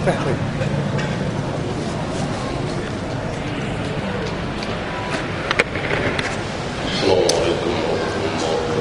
Assalamualaikum warahmatullahi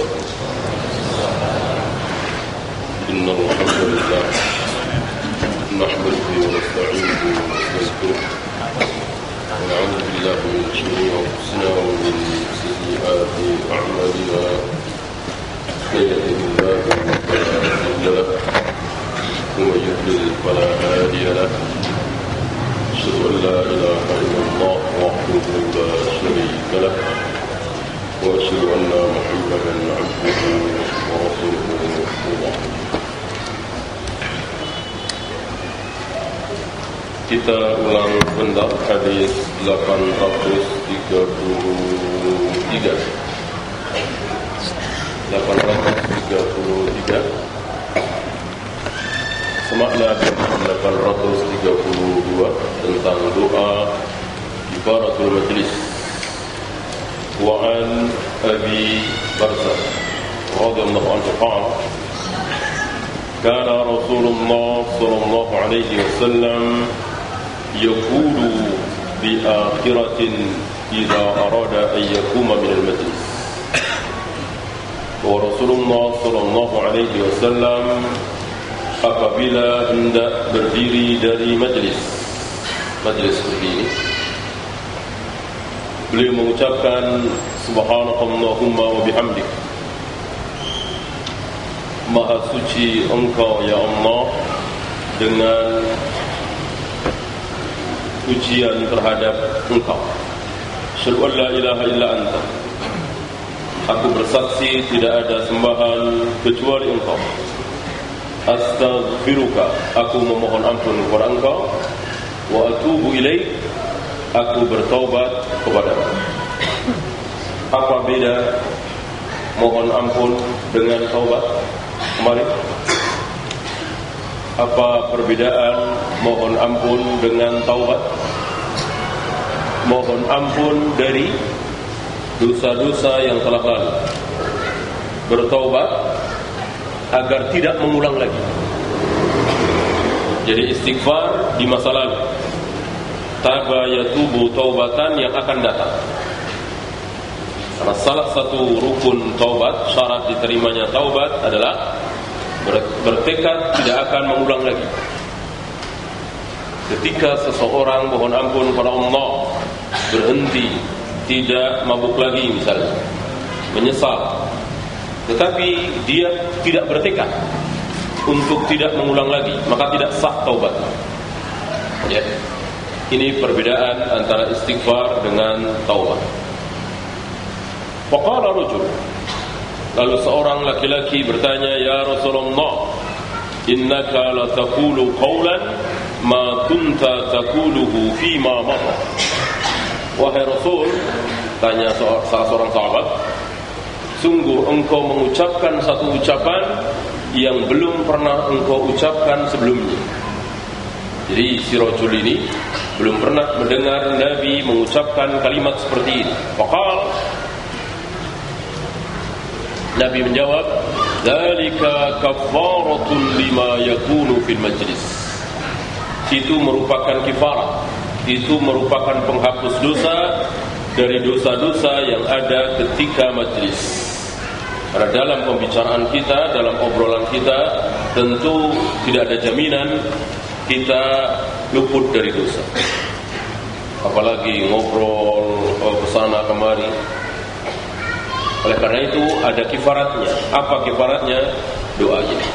wabarakatuh. Innal hamdalillah nahmaduhu wa nasta'inuhu wa nastaghfiruh wa na'udzu billahi min shururi anfusina wa min sayyiati a'malina. Man yahdihillahu fala mudilla lahu wa man yudlil fala hadiya lahu. Asyhadu an la ilaha illallah wahdahu la syarika lahu وأشهد أن محمدا عبده ورسوله الله. Kita ulang bentak hadis 833. Semakna 832 tentang doa kifaratul majlis. وعن أبي برزة رضي الله عنه قال كان رسول الله صلى الله عليه وسلم يقول بآخرة إذا أراد أن يقوم من المجلس. ورسول الله صلى الله عليه وسلم apabila hendak berdiri dari majlis berdiri, beliau mengucapkan subhanakallahumma wa bihamdik, maha suci engkau ya Allah, dengan pujian terhadap engkau. Asyhadu an la ilaha illa anta, aku bersaksi tidak ada sembahan kecuali engkau. Astaghfiruka, aku memohon ampun kepada engkau. Wa atubu ilaik, aku bertaubat kepadamu. Apa beda mohon ampun dengan taubat kemarin? Apa perbedaan mohon ampun dengan taubat? Mohon ampun dari dosa-dosa yang telah lalu, bertaubat agar tidak mengulang lagi. Jadi istighfar di masa lalu, taba yatubu taubatan yang akan datang. Karena salah satu rukun taubat, syarat diterimanya taubat adalah bertekad tidak akan mengulang lagi. Ketika seseorang mohon ampun kepada Allah, berhenti, tidak mabuk lagi misalnya, menyesal, tetapi dia tidak bertekad untuk tidak mengulang lagi, maka tidak sah taubat. Ya. Ini perbedaan antara istighfar dengan taubat. Faqala rajul, lalu seorang laki-laki bertanya, ya Rasulullah, innaka la taqulu qawlan ma kunta taquluhu fima marra. Wahai Rasul, tanya salah seorang sahabat, sungguh engkau mengucapkan satu ucapan yang belum pernah engkau ucapkan sebelumnya. Jadi si rajul ini belum pernah mendengar Nabi mengucapkan kalimat seperti ini. Faqal, Nabi menjawab, dzalika kafaratun lima yakunu fil majlis. Itu merupakan kifarah, itu merupakan penghapus dosa dari dosa-dosa yang ada ketika majlis. Karena dalam pembicaraan kita, dalam obrolan kita, tentu tidak ada jaminan kita luput dari dosa. Apalagi ngobrol kesana kemari. Oleh karena itu ada kifaratnya. Apa kifaratnya? Doa ini.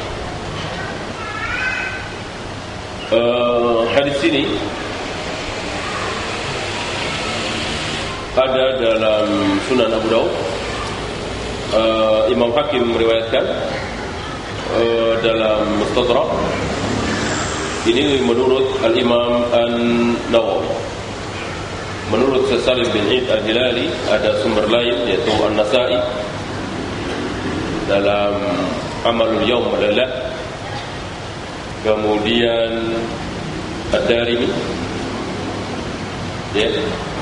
Hadis ini ada dalam Sunan Abu Daud. Imam Hakim meriwayatkan dalam Mustadrak. Ini menurut Al-Imam An-Nawawi. Menurut Salim bin Id Al-Hilali ada sumber lain, yaitu An-Nasa'i dalam Amalul Yawm Al-Lailah, kemudian Ad-Darimi, ya.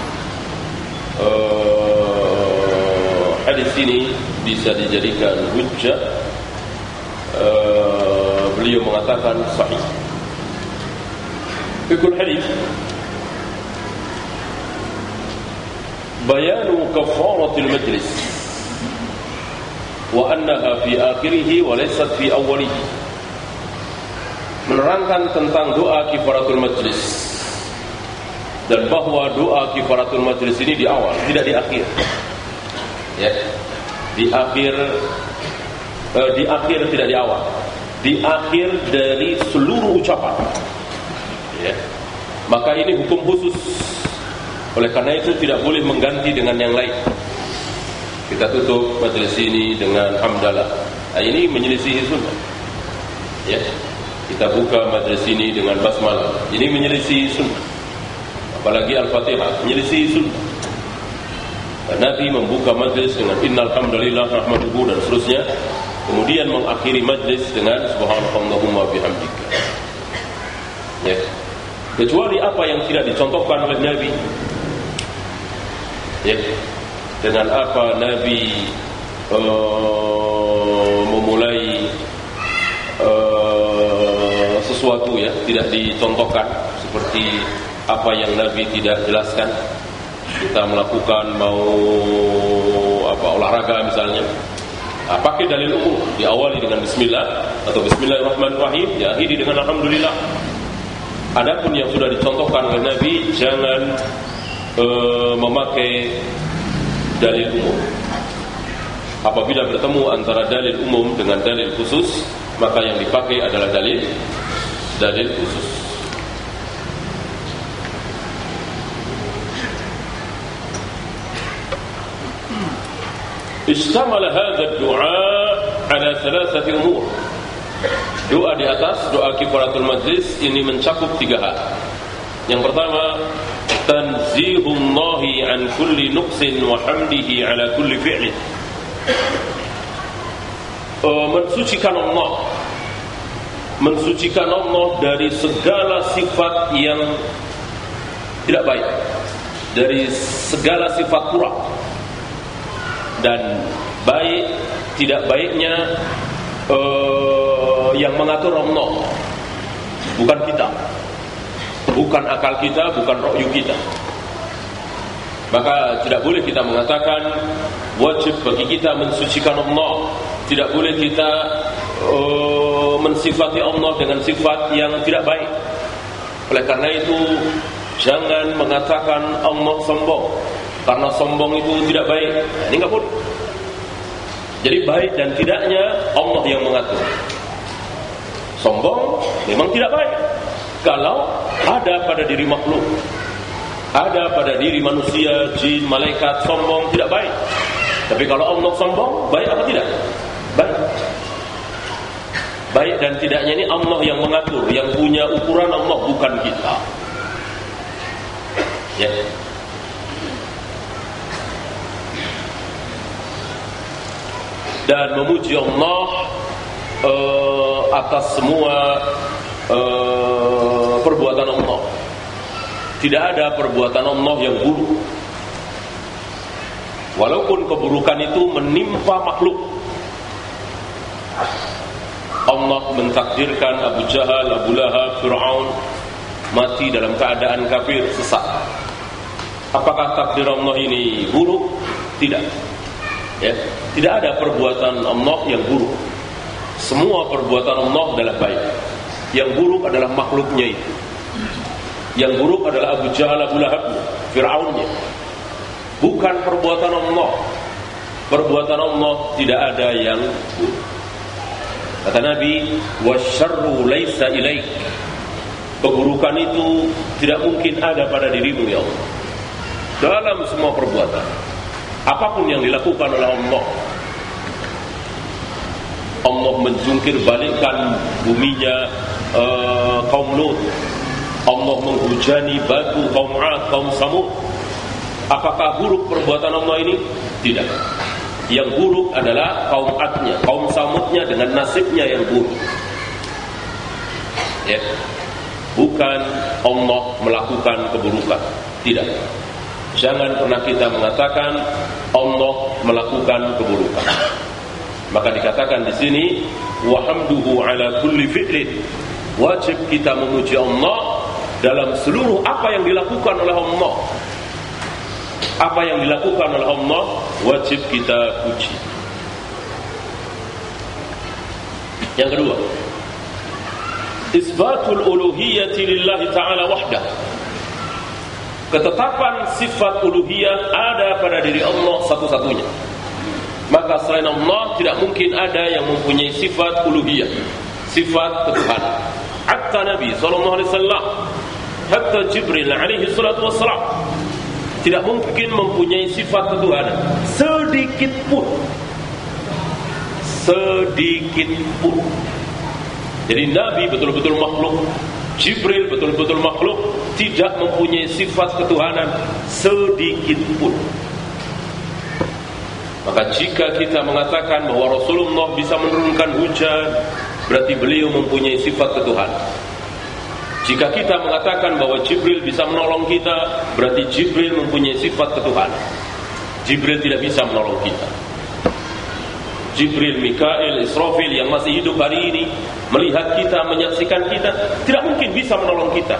Hadis ini bisa dijadikan hujjah. Beliau mengatakan sahih. Fikul hadis bayanu kafaratil majlis wa annaha fi akhirih wa laysat fi awwalih. Menerangkan tentang doa kifaratul majlis dan bahwa doa kifaratul majlis ini di awal, tidak di akhir. Ya. Di akhir tidak di awal. Di akhir dari seluruh ucapan. Ya. Maka ini hukum khusus. Oleh karena itu tidak boleh mengganti dengan yang lain. Kita tutup majelis ini dengan hamdalah. Nah, ini menyelisih sunnah. Ya. Kita buka majelis ini dengan basmalah. Ini menyelisih sunnah. Apalagi Al-Fatihah menyelisih sunnah. Nabi membuka majelis dengan innal hamdalillah nahmaduhu dan seterusnya. Kemudian mengakhiri majelis dengan subhanakallahumma bihamdika. Ya. Kecuali apa yang tidak dicontohkan oleh Nabi. Ya. Dengan apa Nabi memulai sesuatu, ya, tidak dicontohkan, seperti apa yang Nabi tidak jelaskan. Kita melakukan olahraga misalnya, pakai dalil umum, diawali dengan bismillah atau bismillahirrahmanirrahim, diakhiri dengan alhamdulillah. Adapun yang sudah dicontohkan oleh Nabi, jangan memakai dalil umum. Apabila bertemu antara dalil umum dengan dalil khusus, maka yang dipakai adalah dalil khusus. Istamala hadha ad-du'a ala thalathati umur. Doa di atas, doa kifaratul majlis ini mencakup 3 hal. Yang pertama, tanzihullahi an kulli nuqsin wa hamdihi ala kulli fi'lin. Mensucikan Allah dari segala sifat yang tidak baik, dari segala sifat kurang, dan baik tidak baiknya yang mengatur Allah, bukan kita, bukan akal kita, bukan ra'yu kita. Maka tidak boleh kita mengatakan wajib bagi kita mensucikan Allah. Tidak boleh kita mensifati Allah dengan sifat yang tidak baik. Oleh karena itu, jangan mengatakan Allah sombong, karena sombong itu tidak baik. Ini enggak boleh. Jadi baik dan tidaknya Allah yang mengatur. Sombong memang tidak baik. Kalau ada pada diri makhluk, ada pada diri manusia, jin, malaikat, sombong tidak baik. Tapi kalau Allah sombong, baik apa tidak? Baik. Baik dan tidaknya ini Allah yang mengatur, yang punya ukuran Allah, bukan kita. Ya. Dan memuji Allah atas semua perbuatan Allah. Tidak ada perbuatan Allah yang buruk, walaupun keburukan itu menimpa makhluk. Allah mentakdirkan Abu Jahal, Abu Lahab, Fir'aun mati dalam keadaan kafir, sesat. Apakah takdir Allah ini buruk? Tidak. Ya, tidak ada perbuatan Allah yang buruk. Semua perbuatan Allah adalah baik. Yang buruk adalah makhluknya itu. Yang buruk adalah Abu Jahal, Abu Lahab, Fir'aunnya. Bukan perbuatan Allah. Perbuatan Allah tidak ada yang buruk. Kata Nabi, wasyarru laisa ilaik. Keburukan itu tidak mungkin ada pada dirimu, ya Allah. Dalam semua perbuatan, apapun yang dilakukan oleh Allah, Allah menjungkir balikkan buminya kaum Lut. Allah menghujani batu kaum 'Ad, kaum Samud. Apakah buruk perbuatan Allah ini? Tidak. Yang buruk adalah kaum 'Ad-nya, kaum Samudnya dengan nasibnya yang buruk. Ya. Bukan Allah melakukan keburukan. Tidak. Jangan pernah kita mengatakan Allah melakukan keburukan. Maka dikatakan di sini wa hamduhu ala kulli fi'lin. Wajib kita memuji Allah dalam seluruh apa yang dilakukan oleh Allah. Apa yang dilakukan oleh Allah wajib kita puji. Yang kedua, isbatul uluhiyyati lillahi ta'ala wahdah. Ketetapan sifat uluhiyah ada pada diri Allah satu-satunya. Maka selain Allah tidak mungkin ada yang mempunyai sifat uluhiyah, sifat ketuhanan. Hatta Nabi SAW, hatta Jibril alaihi salatu wassalam tidak mungkin mempunyai sifat ketuhanan sedikit pun. Sedikit pun. Jadi Nabi betul-betul makhluk, Jibril betul-betul makhluk, tidak mempunyai sifat ketuhanan sedikit pun. Maka jika kita mengatakan bahwa Rasulullah bisa menurunkan hujan, berarti beliau mempunyai sifat ketuhanan. Jika kita mengatakan bahwa Jibril bisa menolong kita, berarti Jibril mempunyai sifat ketuhanan. Jibril tidak bisa menolong kita. Jibril, Mikail, Israfil yang masih hidup hari ini, melihat kita, menyaksikan kita, tidak mungkin bisa menolong kita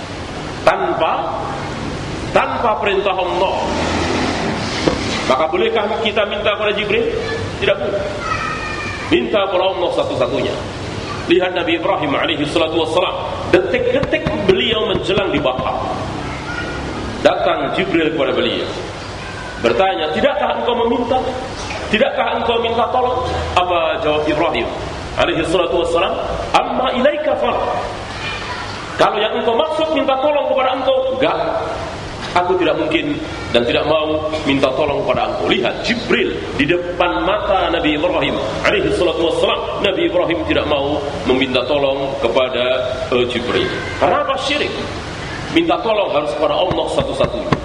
tanpa perintah Allah. Maka bolehkah kita minta kepada Jibril? Tidak boleh. Minta kepada Allah satu-satunya. Lihat Nabi Ibrahim alaihi salatu wassalam, detik-detik beliau menjelang dibakar, datang Jibril kepada beliau, bertanya, tidakkah engkau meminta? Tidakkah engkau minta tolong? Apa jawab Ibrahim alaihi salatu wassalam? Amma ilaika far. Kalau yang engkau maksud minta tolong kepada engkau, enggak. Aku tidak mungkin dan tidak mau minta tolong kepada engkau. Lihat Jibril di depan mata Nabi Ibrahim alaihi salatu wassalam. Nabi Ibrahim tidak mau meminta tolong kepada Jibril. Karena apa? Syirik. Minta tolong harus kepada Allah satu-satunya.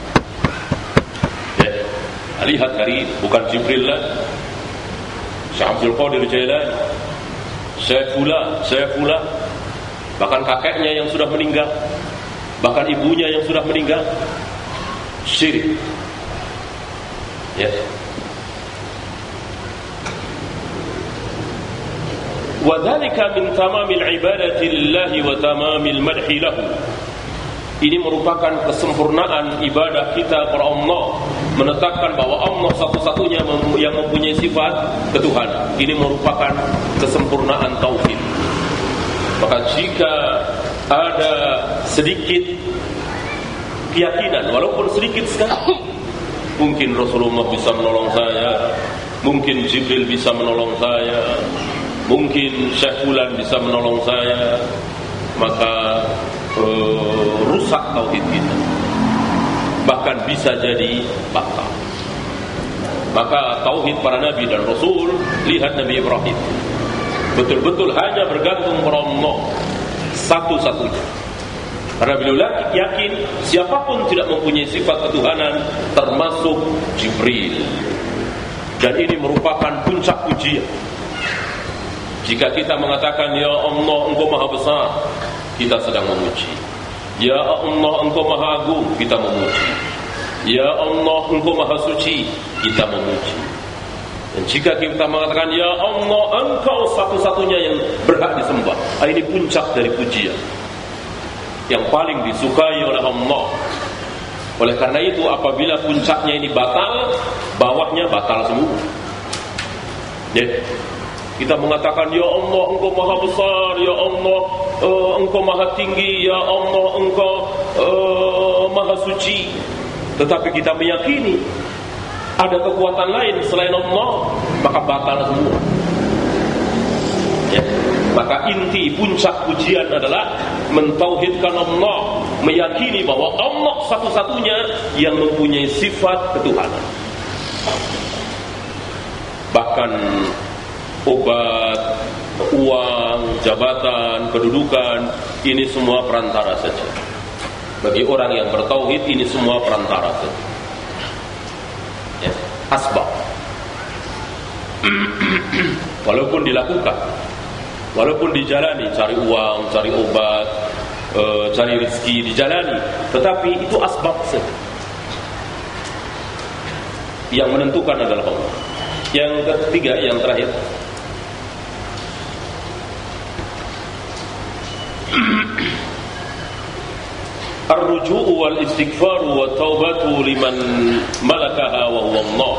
Lihat hari ini, bukan Jibril lah, Syekh Abdul Qadir Jailani, Syekh Fulan, bahkan kakeknya yang sudah meninggal, bahkan ibunya yang sudah meninggal, syirik. Ya. Wa dzalika min tamamil ibadati lillahi wa tamamil madhi lahu. Ini merupakan kesempurnaan ibadah kita kepada Allah, menetapkan bahwa Allah satu-satunya yang mempunyai sifat ketuhanan. Ini merupakan kesempurnaan tauhid. Maka jika ada sedikit keyakinan, walaupun sedikit sekali, mungkin Rasulullah bisa menolong saya, mungkin Jibril bisa menolong saya, mungkin Syekh Fulan bisa menolong saya, maka rusak tauhid kita, bahkan bisa jadi batal. Maka tauhid para nabi dan rasul, lihat Nabi Ibrahim, betul-betul hanya bergantung kepada Allah satu-satunya. Karena beliau yakin siapapun tidak mempunyai sifat ketuhanan, termasuk Jibril. Dan ini merupakan puncak pujian. Jika kita mengatakan, ya Allah, Engkau Maha Besar, kita sedang memuji. Ya Allah, Engkau Maha Agung, kita memuji. Ya Allah, Engkau Maha Suci, kita memuji. Dan jika kita mengatakan, ya Allah, Engkau satu-satunya yang berhak disembah, ini puncak dari pujian yang paling disukai oleh Allah. Oleh karena itu, apabila puncaknya ini batal, bawahnya batal semua. Kita mengatakan, ya Allah, Engkau Maha Besar, ya Allah, Engkau Maha Tinggi, ya Allah, Engkau Maha Suci. Tetapi kita meyakini ada kekuatan lain selain Allah, maka batal semua. Ya. Maka inti puncak pujian adalah mentauhidkan Allah, meyakini bahwa Allah satu-satunya yang mempunyai sifat ketuhanan. Bahkan obat, uang, jabatan, kedudukan, ini semua perantara saja. Bagi orang yang bertauhid, ini semua perantara saja. Ya, asbab. Walaupun dilakukan, walaupun dijalani, cari uang, cari obat, cari rezeki, dijalani, tetapi itu asbab saja. Yang menentukan adalah Allah. Yang ketiga, yang terakhir, ar-ruju'u wal istighfaru wa taubatu liman malakaha wa huwa Allah.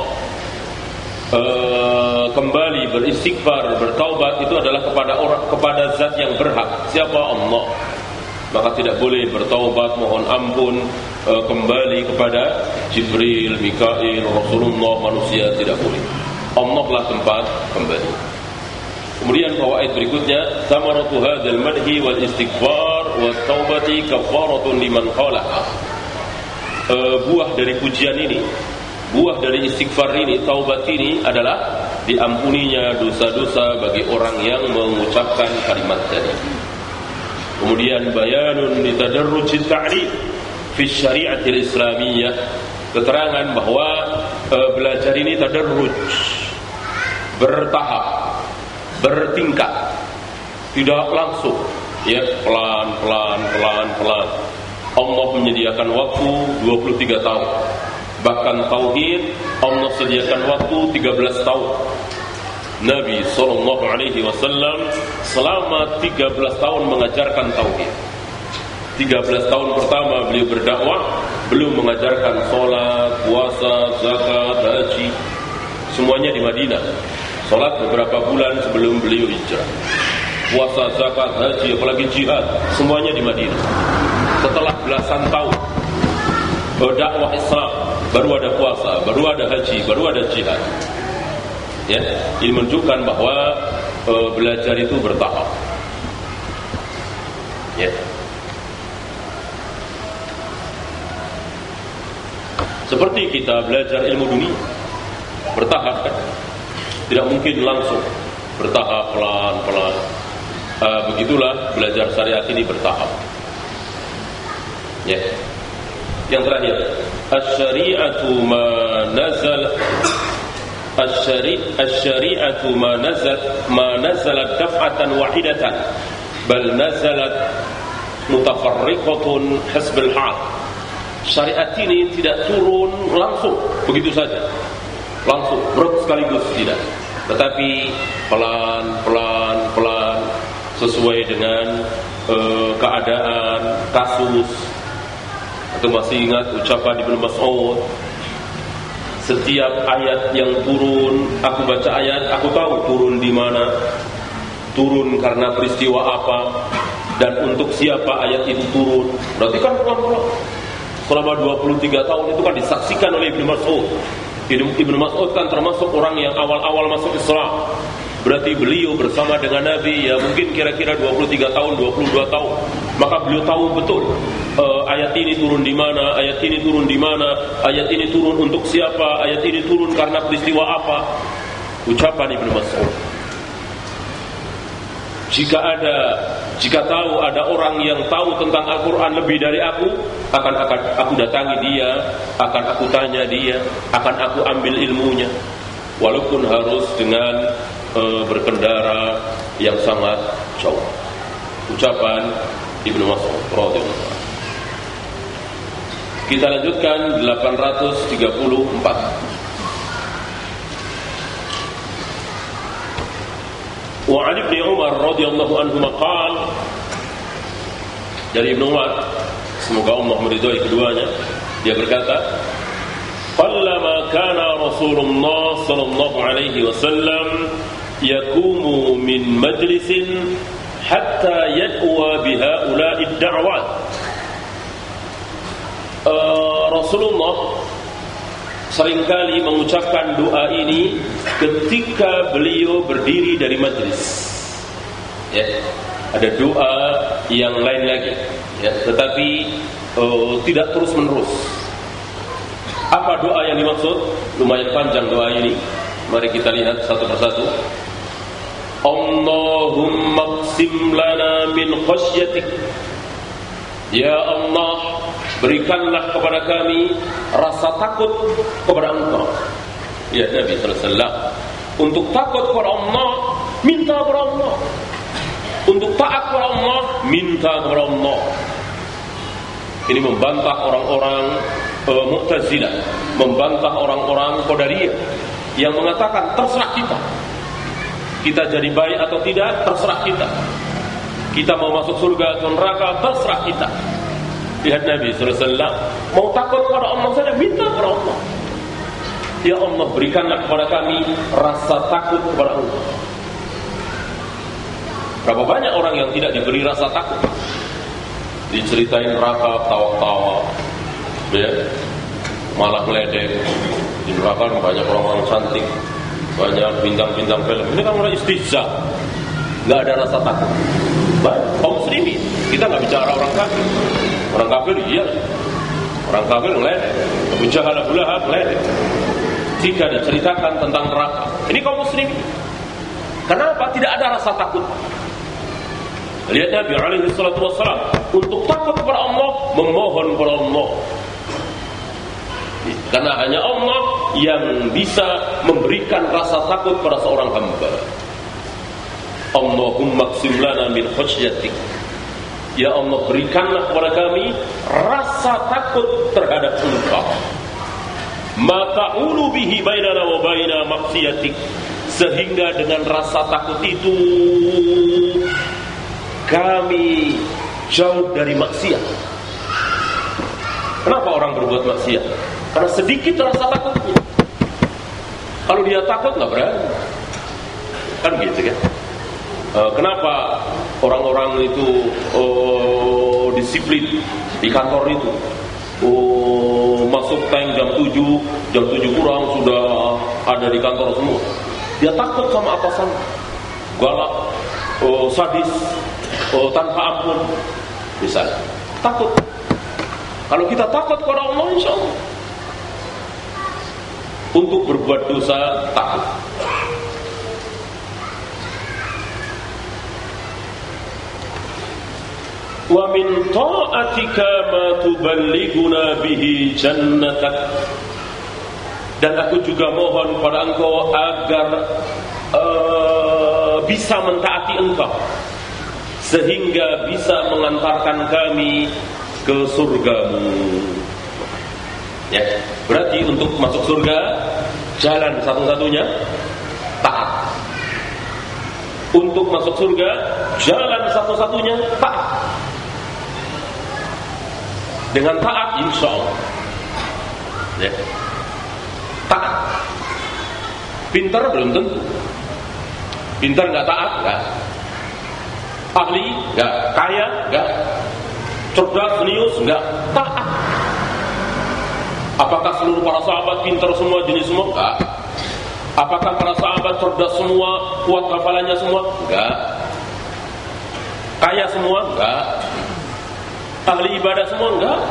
Kembali beristighfar, bertaubat itu adalah kepada zat yang berhak. Siapa? Allah. Maka tidak boleh bertaubat, mohon ampun kembali kepada Jibril, Mikail, Rasulullah, manusia, tidak boleh. Allah lah tempat kembali. Kemudian fawaid berikutnya, samaratu hadzal madhi wal istighfar wa taubati kafaratun liman qalaha. Buah dari pujian ini, buah dari istighfar ini, taubat ini adalah diampuninya dosa-dosa bagi orang yang mengucapkan kalimat tadi. Kemudian bayanun li tadarrujit ta'lim fi syari'atil islamiyah, keterangan bahwa belajar ini tadarruj, bertahap, bertingkat, tidak langsung, ya, pelan. Allah menyediakan waktu 23 tahun. Bahkan tauhid Allah sediakan waktu 13 tahun. Nabi SAW selama 13 tahun mengajarkan tauhid. 13 tahun pertama beliau berdakwah, belum mengajarkan sholat, puasa, zakat, haji, semuanya di Madinah. Sholat beberapa bulan sebelum beliau hijrah. Puasa, zakat, haji, apalagi jihad, semuanya di Madinah. Setelah belasan tahun dakwah Islam, baru ada puasa, baru ada haji, baru ada jihad. Ya, ini menunjukkan bahwa belajar itu bertahap. Ya. Seperti kita belajar ilmu dunia, bertahap kan? Tidak mungkin langsung, bertahap, pelan. Begitulah belajar syariat ini bertahap. Ya. Yang terakhir, asy-syari'atu ma nazal asy-syari'atu ma nazalat daf'atan wahidatan bal nazalat mutafarriqatun hasbil hal. Syariat ini tidak turun langsung begitu saja, langsung brok sekaligus, tidak, tetapi pelan sesuai dengan keadaan, kasus. Atau masih ingat ucapan Ibnu Mas'ud, setiap ayat yang turun, aku baca ayat, aku tahu turun di mana, turun karena peristiwa apa, dan untuk siapa ayat itu turun. Berarti kan pelan-pelan. Selama 23 tahun itu kan disaksikan oleh Ibnu Mas'ud. Ibnu Mas'ud kan termasuk orang yang awal-awal masuk Islam. Berarti beliau bersama dengan Nabi ya mungkin kira-kira 23 tahun, 22 tahun. Maka beliau tahu betul ayat ini turun di mana, ayat ini turun di mana, ayat ini turun untuk siapa, ayat ini turun karena peristiwa apa. Ucapan Ibnu Mas'ud. Jika tahu ada orang yang tahu tentang Al-Quran lebih dari aku, akan aku datangi dia, akan aku tanya dia, akan aku ambil ilmunya, walaupun harus dengan berkendara yang sangat jauh. Ucapan Ibnu Mas'ud radhiyallahu anhu. Kita lanjutkan 834. Wa 'an Ibnu Umar radhiyallahu anhu qala, dari Ibnu Umar, semoga Allah meridhai keduanya, dia berkata, qallama kana Rasulullah sallallahu alaihi wasallam yaqumu min majlisin hatta yad'wa bihaula'i ad-da'wat. Rasulullah seringkali mengucapkan doa ini ketika beliau berdiri dari majlis. Ya, ada doa yang lain lagi, ya, tetapi tidak terus menerus. Apa doa yang dimaksud? Lumayan panjang doa ini. Mari kita lihat satu persatu. Allahumma qsim lana min khasyatik. Ya Allah, berikanlah kepada kami rasa takut kepada Engkau. Ya Nabi sallallahu alaihi wasallam, untuk takut kepada Allah, minta kepada Allah. Untuk taat kepada Allah, minta kepada Allah. Ini membantah orang-orang Mu'tazilah, membantah orang-orang Qadariyah yang mengatakan terserah kita jadi baik atau tidak, terserah kita mau masuk surga atau neraka, terserah kita. Lihat Nabi SAW, mau takut kepada Allah saja, minta kepada Allah. Ya Allah, berikanlah kepada kami rasa takut kepada Allah. Berapa banyak orang yang tidak diberi rasa takut? Diceritain neraka, tawa-tawa, ya, malah meledek. Di neraka banyak orang-orang cantik, banyak bintang-bintang film. Ini kan mulai istihza, nggak ada rasa takut. Baik, kaum muslimin, kita nggak bicara orang kafir. Orang kafir iya, orang kafir meledek. Abu Jahal, Abu Lahab meledek. Jika diceritakan tentang neraka, ini kaum muslimin. Kenapa tidak ada rasa takut? Lihat Nabi alaihi salatu wassalam, untuk takut kepada Allah, memohon kepada Allah. Karena hanya Allah yang bisa memberikan rasa takut pada seorang hamba. Allahumma qsim lana min khasyatik. Ya Allah, berikanlah kepada kami rasa takut terhadap Engkau. Ma ta'ulu bihi bainana wa baina maksiatik, sehingga dengan rasa takut itu kami jauh dari maksiat. Kenapa orang berbuat maksiat? Karena sedikit rasa takutnya. Kalau dia takut nggak berani, kan gitu kan? Kenapa orang-orang itu disiplin di kantor itu? Masuk tank jam 7 kurang sudah ada di kantor semua. Dia takut sama atasan, galak, sadis, tanpa ampun, misalnya. Takut. Kalau kita takut kepada Allah, insya Allah. Untuk berbuat dosa, takut. Wa min ta'atika ma tuballighuna bihi jannatak. Dan aku juga mohon pada Engkau agar bisa mentaati Engkau, sehingga bisa mengantarkan kami ke surgamu. Ya, berarti untuk masuk surga, jalan satu-satunya taat. Untuk masuk surga, jalan satu-satunya taat. Dengan taat, insya Allah, ya, taat. Pintar belum tentu. Pintar nggak taat, nggak. Ahli nggak, kaya nggak, cerdas, jenius nggak, taat. Apakah seluruh para sahabat pintar semua, jenis semua? Nggak. Apakah para sahabat cerdas semua, kuat hafalannya semua? Nggak. Kaya semua? Nggak. Ahli ibadah semua? Enggak.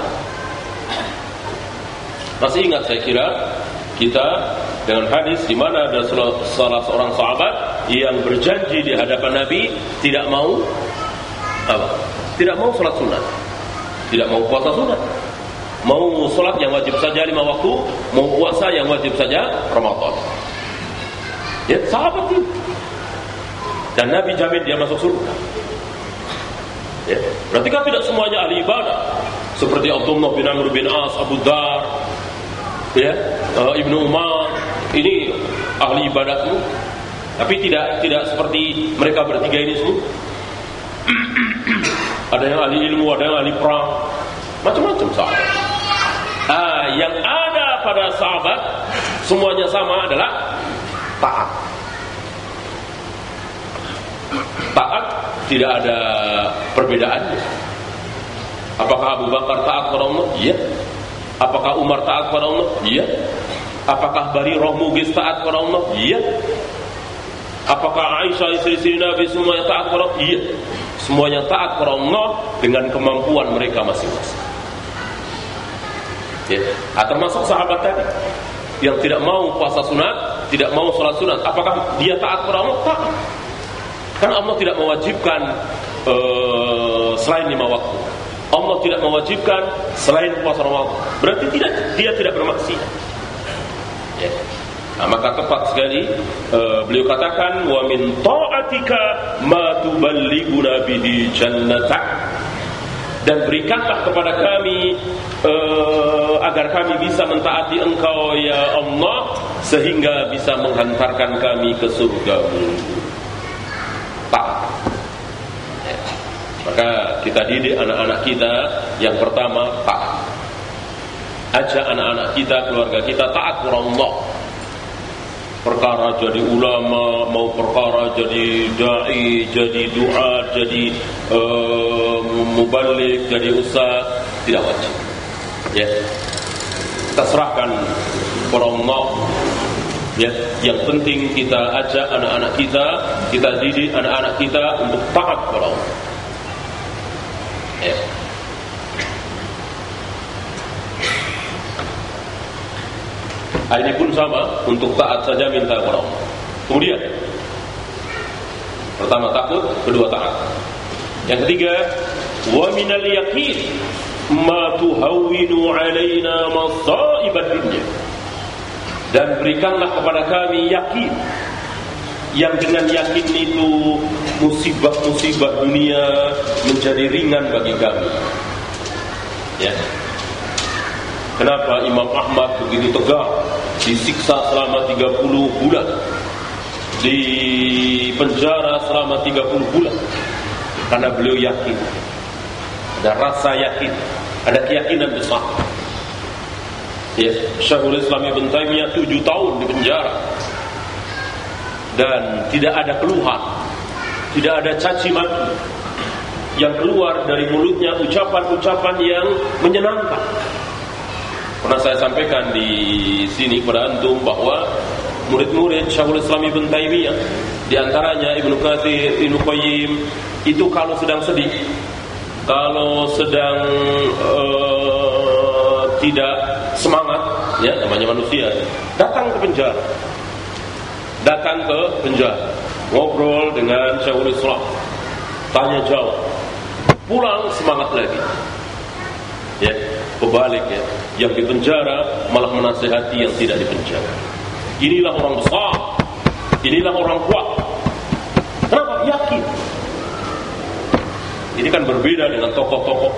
Masih ingat saya kira kita dengan hadis di mana ada salah seorang sahabat yang berjanji di hadapan Nabi tidak mau apa? Tidak mau salat sunat, tidak mau puasa sunat, mau salat yang wajib saja 5 waktu, mau puasa yang wajib saja Ramadan. Ya, sahabat itu. Dan Nabi jamin dia masuk surga. Ya, berarti kan tidak semuanya ahli ibadah, seperti Abdullah bin Amr bin As, Abu Dar, ya, Ibnu Umar, ini ahli ibadah semua. Tapi tidak seperti mereka bertiga ini semua. Ada yang ahli ilmu, ada yang ahli perang, macam-macam sahabat. Yang ada pada sahabat semuanya sama adalah taat. Taat tidak ada perbedaannya. Apakah Abu Bakar taat kepada Allah? Iya. Apakah Umar taat kepada Allah? Iya. Apakah Barirah Mugis taat kepada Allah? Iya. Apakah Aisyah istri-istri Nabi semuanya taat kepada Allah? Iya. Semuanya taat kepada Allah dengan kemampuan mereka masing-masing. Ya. Termasuk sahabat tadi yang tidak mau puasa sunat, tidak mau sholat sunat. Apakah dia taat kepada Allah? Taat. Kan Allah tidak mewajibkan selain 5 waktu. Allah tidak mewajibkan selain puasa Ramadan. Berarti dia tidak bermaksiat. Ya. Nah, maka tepat sekali beliau katakan wa min ta'atika ma tuballighuna bihi jannatak. Dan berikanlah kepada kami agar kami bisa mentaati Engkau ya Allah, sehingga bisa menghantarkan kami ke surga-Mu. Maka kita didik anak-anak kita yang pertama taat. Ajak anak-anak kita, keluarga kita taat kepada Allah. Perkara jadi ulama, mau perkara jadi da'i, jadi doa, jadi mubaligh, jadi ustaz, tidak wajib. Ya, kita serahkan kepada Allah. Ya, yang penting kita ajak anak-anak kita didik anak-anak kita untuk taat kepada Allah. Ya. Ini pun sama, untuk taat saja minta kepada Allah. Kemudian pertama takut, kedua taat. Yang ketiga, wa minal yaqin ma tuhawwinu alaina masa'ibad dunya. Dan berikanlah kepada kami yakin, yang dengan yakin itu musibah-musibah dunia menjadi ringan bagi kami. Ya. Kenapa Imam Ahmad begitu tegar, disiksa selama 30 bulan, di penjara selama 30 bulan? Karena beliau yakin, ada rasa yakin, ada keyakinan besar. Ya, Syekhul Islam Ibn Taimiyah 7 tahun di penjara dan tidak ada keluhan, tidak ada caci maki. Yang keluar dari mulutnya ucapan-ucapan yang menyenangkan. Pernah saya sampaikan di sini kepada antum bahwa murid-murid Syekhul Islam Ibn Taimiyah, di antaranya Ibnu Katsir, Ibnu Qayyim, itu kalau sedang sedih, kalau sedang tidak semangat, ya namanya manusia, datang ke penjara, ngobrol dengan Syekhul Islam, tanya jawab, pulang semangat lagi. Ya, kebalik ya, yang di penjara malah menasihati yang tidak di penjara. Inilah orang besar, inilah orang kuat. Kenapa? Yakin. Ini kan berbeda dengan tokoh-tokoh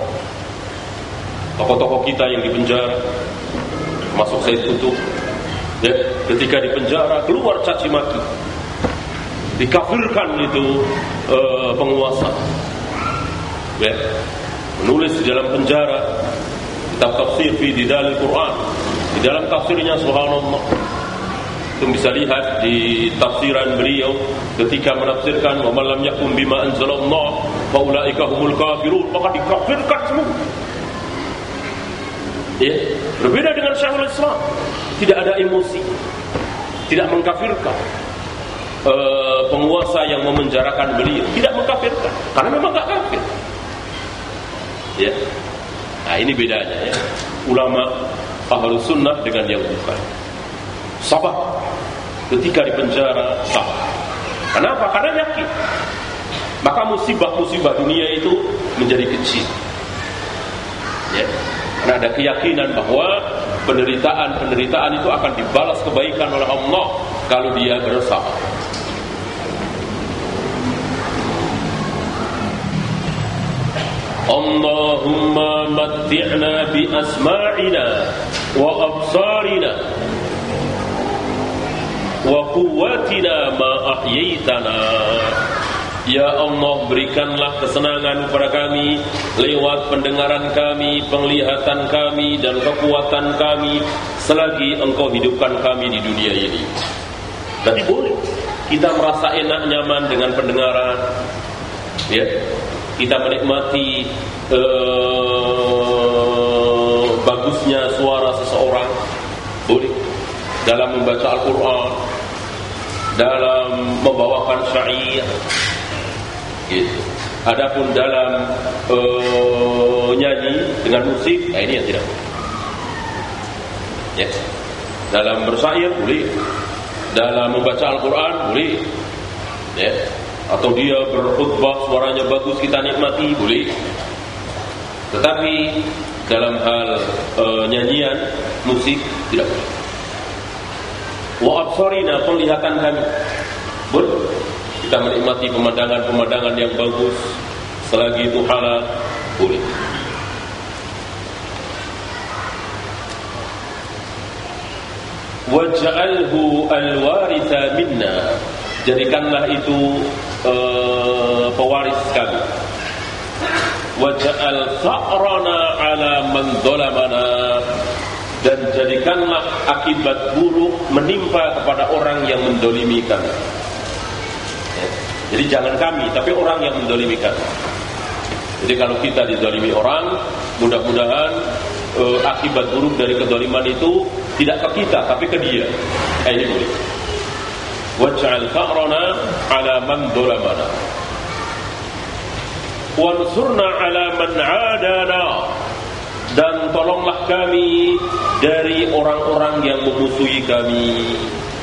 kita yang di penjara, masuk Said Qutb. Ya, ketika di penjara keluar caci maki, dikafirkan itu penguasa. Ya, menulis di dalam penjara kitab tafsir fi didal Quran. Di dalam tafsirnya subhanallah, itu bisa lihat di tafsiran beliau ketika menafsirkan wa man lam yakum bima anzalallah fa ulaika humul kafirun, maka dikafirkan semua. Ya, berbeda dengan Syekhul Islam, tidak ada emosi, tidak mengkafirkan penguasa yang memenjarakan beliau, tidak mengkafirkan karena memang tak kafir. Ya. Nah, ini bedanya ya, ulama Ahlus Sunnah dengan yang bukan. Sabar ketika di penjara, sabar. Kenapa? Karena yakin. Maka musibah-musibah dunia itu menjadi kecil. Ya. Karena ada keyakinan bahwa penderitaan itu akan dibalas kebaikan oleh Allah kalau dia bersabar. Allahumma matti'na bi asma'ina wa absarina wa quwwatina ma ahyaitana. Ya Allah, berikanlah kesenangan kepada kami lewat pendengaran kami, penglihatan kami, dan kekuatan kami selagi Engkau hidupkan kami di dunia ini. Tapi boleh kita merasa enak nyaman dengan pendengaran, ya, kita menikmati bagusnya suara seseorang, boleh, dalam membaca Al-Quran, dalam membawakan syair, gitu. Adapun dalam nyanyi dengan musik, ini yang tidak boleh. Ya. Dalam bersyair boleh, dalam membaca Al-Quran boleh, ya. Atau dia berkhutbah suaranya bagus kita nikmati, boleh. Tetapi dalam hal nyanyian, musik, tidak boleh. Wa absarina, penglihatan kami, boleh. Kita menikmati pemandangan-pemandangan yang bagus selagi itu halal, boleh. Waj'alhu al-waritha minna, jadikanlah itu pewaris kami. waj'al sa'rana 'ala man dhalamana, dan jadikanlah akibat buruk menimpa kepada orang yang mendolimi kami. Jadi jangan kami, tapi orang yang mendolimi kami. Jadi kalau kita didolimi orang, mudah-mudahan akibat buruk dari kedoliman itu tidak ke kita, tapi ke dia. Ini boleh. Waj'al sa'rana 'ala man dhalamana wansurna 'ala man 'adana, dan tolonglah kami dari orang-orang yang memusuhi kami.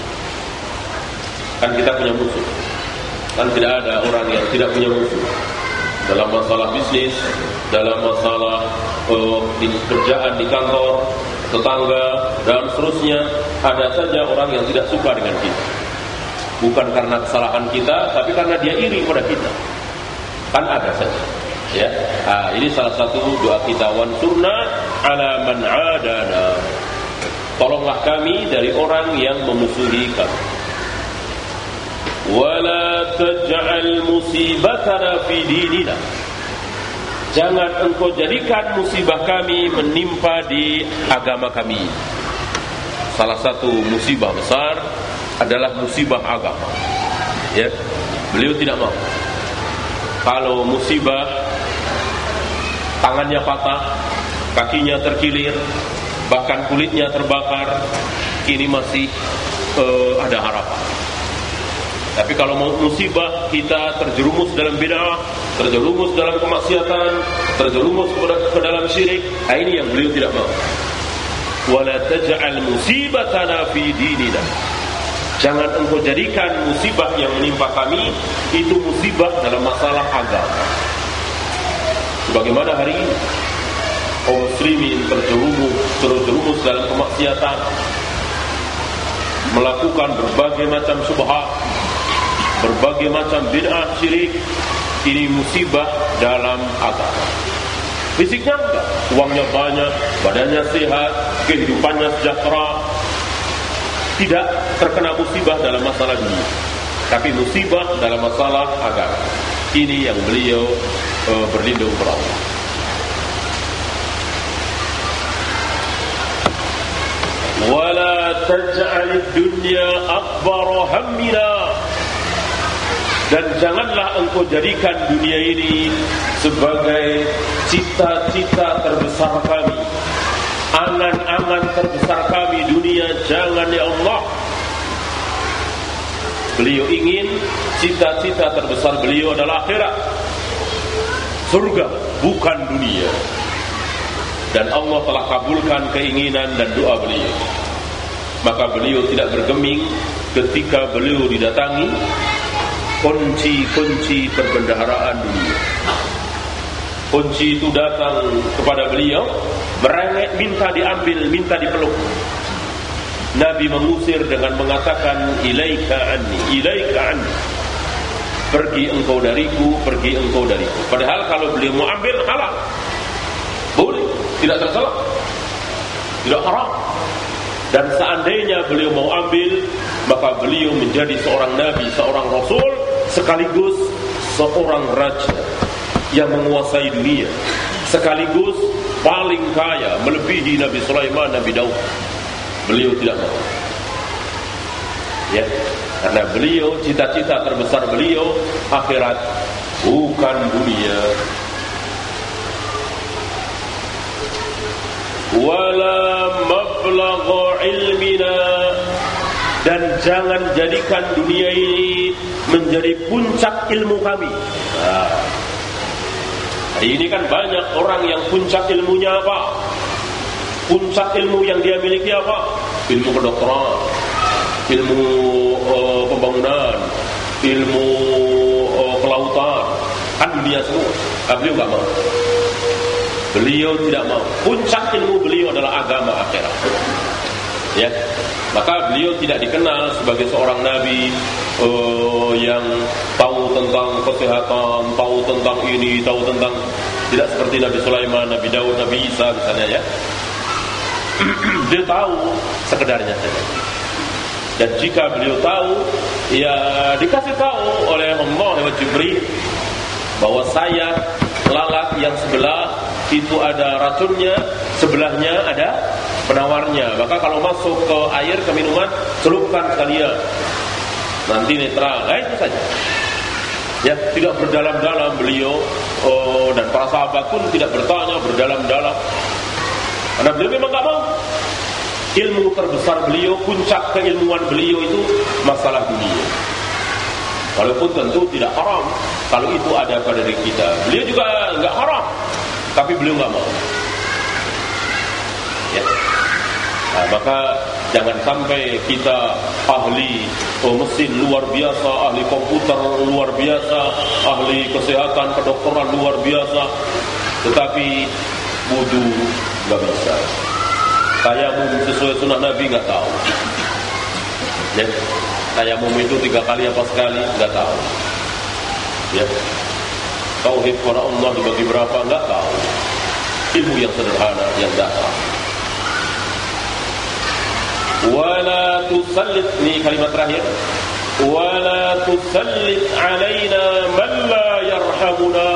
Kan kita punya musuh. Kan tidak ada orang yang tidak punya musuh. Dalam masalah bisnis, dalam masalah di kerjaan di kantor, tetangga, dan seterusnya, ada saja orang yang tidak suka dengan kita. Bukan karena kesalahan kita, tapi karena dia iri pada kita. Kan ada saja. Ya, ini salah satu doa kita, wansurna 'ala man 'adana, tolonglah kami dari orang yang memusuhi kami. Wala taj'al musibatana fi dinina, jangan engkau jadikan musibah kami menimpa di agama kami. Salah satu musibah besar adalah musibah agama. Ya, beliau tidak mau. Kalau musibah tangannya patah, kakinya terkilir, bahkan kulitnya terbakar, ini masih ada harapan. Tapi kalau musibah kita terjerumus dalam bid'ah, terjerumus dalam kemaksiatan, terjerumus ke dalam syirik, ini yang beliau tidak mau. Wala taj'al musibatana fi dinina, jangan engkau jadikan musibah yang menimpa kami itu musibah dalam masalah agama. Sebagaimana hari ini kaum muslimin terjerumus dalam kemaksiatan, melakukan berbagai macam syubhat, berbagai macam bid'ah syirik, ini musibah dalam agama. Fisiknya enggak, uangnya banyak, badannya sehat, kehidupannya sejahtera, tidak terkena musibah dalam masalah dunia, tapi musibah dalam masalah agama. Ini yang beliau berlindung kepada Allah. Wala taj'alid dunya akbar hammina, dan janganlah engkau jadikan dunia ini sebagai cita-cita terbesar kami, angan-angan terbesar kami. Dunia jangan, ya Allah. Beliau ingin cita-cita terbesar beliau adalah akhirat, surga, bukan dunia. Dan Allah telah kabulkan keinginan dan doa beliau. Maka beliau tidak bergeming ketika beliau didatangi kunci-kunci perbendaharaan dunia. Kunci itu datang kepada beliau, merengek, minta diambil, minta dipeluk. Nabi mengusir dengan mengatakan, ilaika anni, ilaika anni, pergi engkau dariku, pergi engkau dariku. Padahal kalau beliau mau ambil, halal, boleh, tidak tercela, tidak haram. Dan seandainya beliau mau ambil, maka beliau menjadi seorang nabi, seorang rasul, sekaligus seorang raja yang menguasai dunia, sekaligus paling kaya, melebihi Nabi Sulaiman, Nabi Daud. Beliau tidak mau. Ya, karena beliau, cita-cita terbesar beliau akhirat, bukan dunia. Wala mablagha ilmina, dan jangan jadikan dunia ini menjadi puncak ilmu kami. Hari ini kan banyak orang yang puncak ilmunya apa? Puncak ilmu yang dia miliki apa? Ilmu kedokteran, ilmu pembangunan, ilmu kelautan, kan dunia semua. Beliau nggak mau. Beliau tidak mau. Puncak ilmu beliau adalah agama akhirat. Ya, maka beliau tidak dikenal sebagai seorang nabi yang tahu tentang kesehatan, tahu tentang ini, tahu tentang, tidak seperti Nabi Sulaiman, Nabi Daud, Nabi Isa misalnya, ya. Dia tahu sekedarnya saja. Dan jika beliau tahu, ya dikasih tahu oleh Allah lewat Jibril bahwa sayap lalat yang sebelah itu ada racunnya, sebelahnya ada penawarnya. Maka kalau masuk ke air, ke minuman, celupkan sekalian, nanti netral. Nah, itu saja. Ya, tidak berdalam-dalam beliau, dan para sahabat pun tidak bertanya berdalam-dalam, karena beliau memang tak mau. Ilmu terbesar beliau, puncak keilmuan beliau itu masalah dunia. Walaupun tentu tidak haram kalau itu ada pada diri kita. Beliau juga enggak haram, tapi beliau enggak mau. Ya. Nah, maka jangan sampai kita ahli mesin luar biasa, ahli komputer luar biasa, ahli kesehatan, kedokteran luar biasa, tetapi wudu enggak bisa. Tayamum sesuai sunnah Nabi enggak tahu. Ya. Tayamum itu 3 kali apa sekali enggak tahu. Ya. Tauhid kepada Allah dibagi berapa enggak tahu. Ilmu yang sederhana yang dasar. Wala tusallit, ini kalimat terakhir. Wala tusallit alaina man la yarhamuna.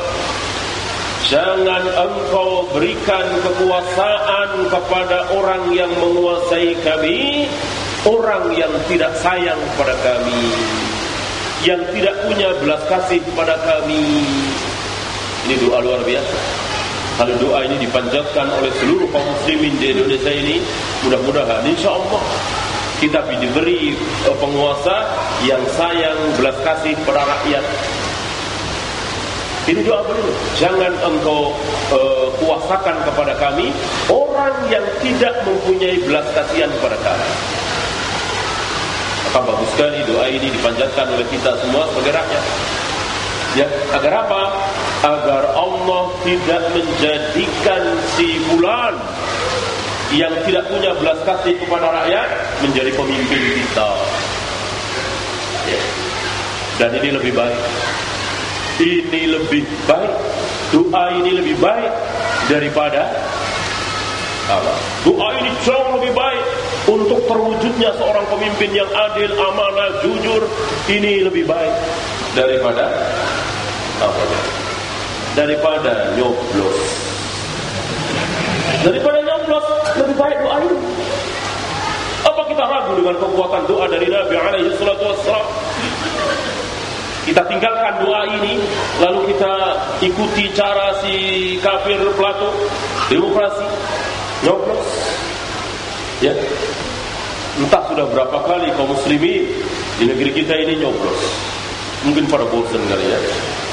Jangan engkau berikan kekuasaan kepada orang yang menguasai kami, orang yang tidak sayang kepada kami, yang tidak punya belas kasih kepada kami. Ini doa luar biasa. Kalau doa ini dipanjatkan oleh seluruh kaum muslimin di Indonesia ini, mudah-mudahan insyaallah kita diberi penguasa yang sayang, belas kasih kepada rakyat. Ini doa beliau. Jangan engkau kuasakan kepada kami orang yang tidak mempunyai belas kasihan kepada kami. Maka bagus sekali doa ini dipanjatkan oleh kita semua sebagai rakyat. Ya, agar apa? Agar Allah tidak menjadikan si fulan yang tidak punya belas kasih kepada rakyat menjadi pemimpin kita. Ya. Dan ini lebih baik. Ini lebih baik. Doa ini lebih baik daripada apa? Doa ini jauh lebih baik untuk terwujudnya seorang pemimpin yang adil, amanah, jujur. Ini lebih baik daripada apa? Daripada nyoblos. Daripada nyoblos lebih baik doa ini. Apa kita ragu dengan kekuatan doa dari Nabi alaihi salatu wassalam? Kita tinggalkan doa ini, lalu kita ikuti cara si kafir Plato, demokrasi, nyoblos. Ya, entah sudah berapa kali kaum muslimin di negeri kita ini nyoblos. Mungkin pada bosan kali ya.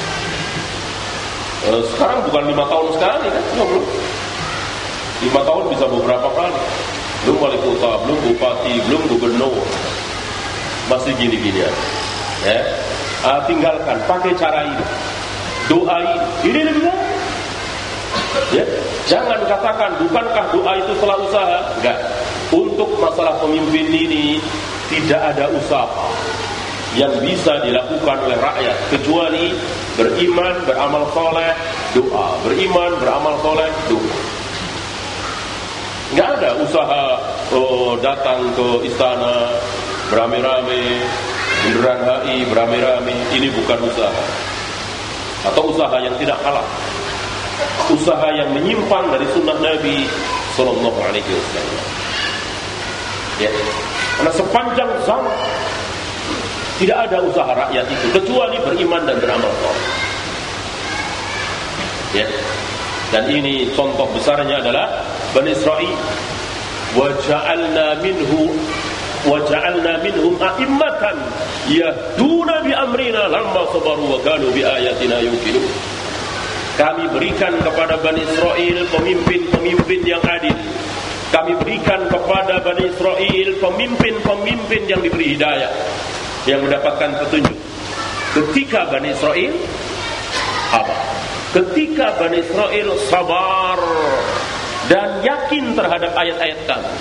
Sekarang bukan 5 tahun sekali kan nyoblos. 5 tahun bisa beberapa kali. Belum wali kota, belum bupati, belum gubernur. Masih gini-gini ya. Ya. Tinggalkan, pakai cara ini, doa ini lebih baik. Ya, jangan katakan bukankah doa itu setelah usaha? Enggak. Untuk masalah pemimpin ini tidak ada usaha yang bisa dilakukan oleh rakyat kecuali beriman, beramal soleh, doa. Beriman, beramal soleh, doa. Enggak ada usaha datang ke istana beramai-ramai, bundaran HI beramai-ramai. Ini bukan usaha, atau usaha yang tidak halal, usaha yang menyimpang dari sunnah Nabi Sallallahu Alaihi Wasallam. Ya, karena sepanjang zaman tidak ada usaha rakyat itu kecuali beriman dan beramal soleh. Ya, dan ini contoh besarnya adalah Bani Israil. وَجَعَلْنَا مِنْهُمْ أَئِمَّةً يَهْدُونَ بِأَمْرِنَا لَمَّا صَبَرُوا وَكَانُوا بِآيَاتِنَا يُوقِنُونَ. Kami berikan kepada Bani Israil pemimpin-pemimpin yang adil. Kami berikan kepada Bani Israil pemimpin-pemimpin yang diberi hidayah, yang mendapatkan petunjuk. Ketika Bani Israil apa? Ketika Bani Israil sabar dan yakin terhadap ayat-ayat kami.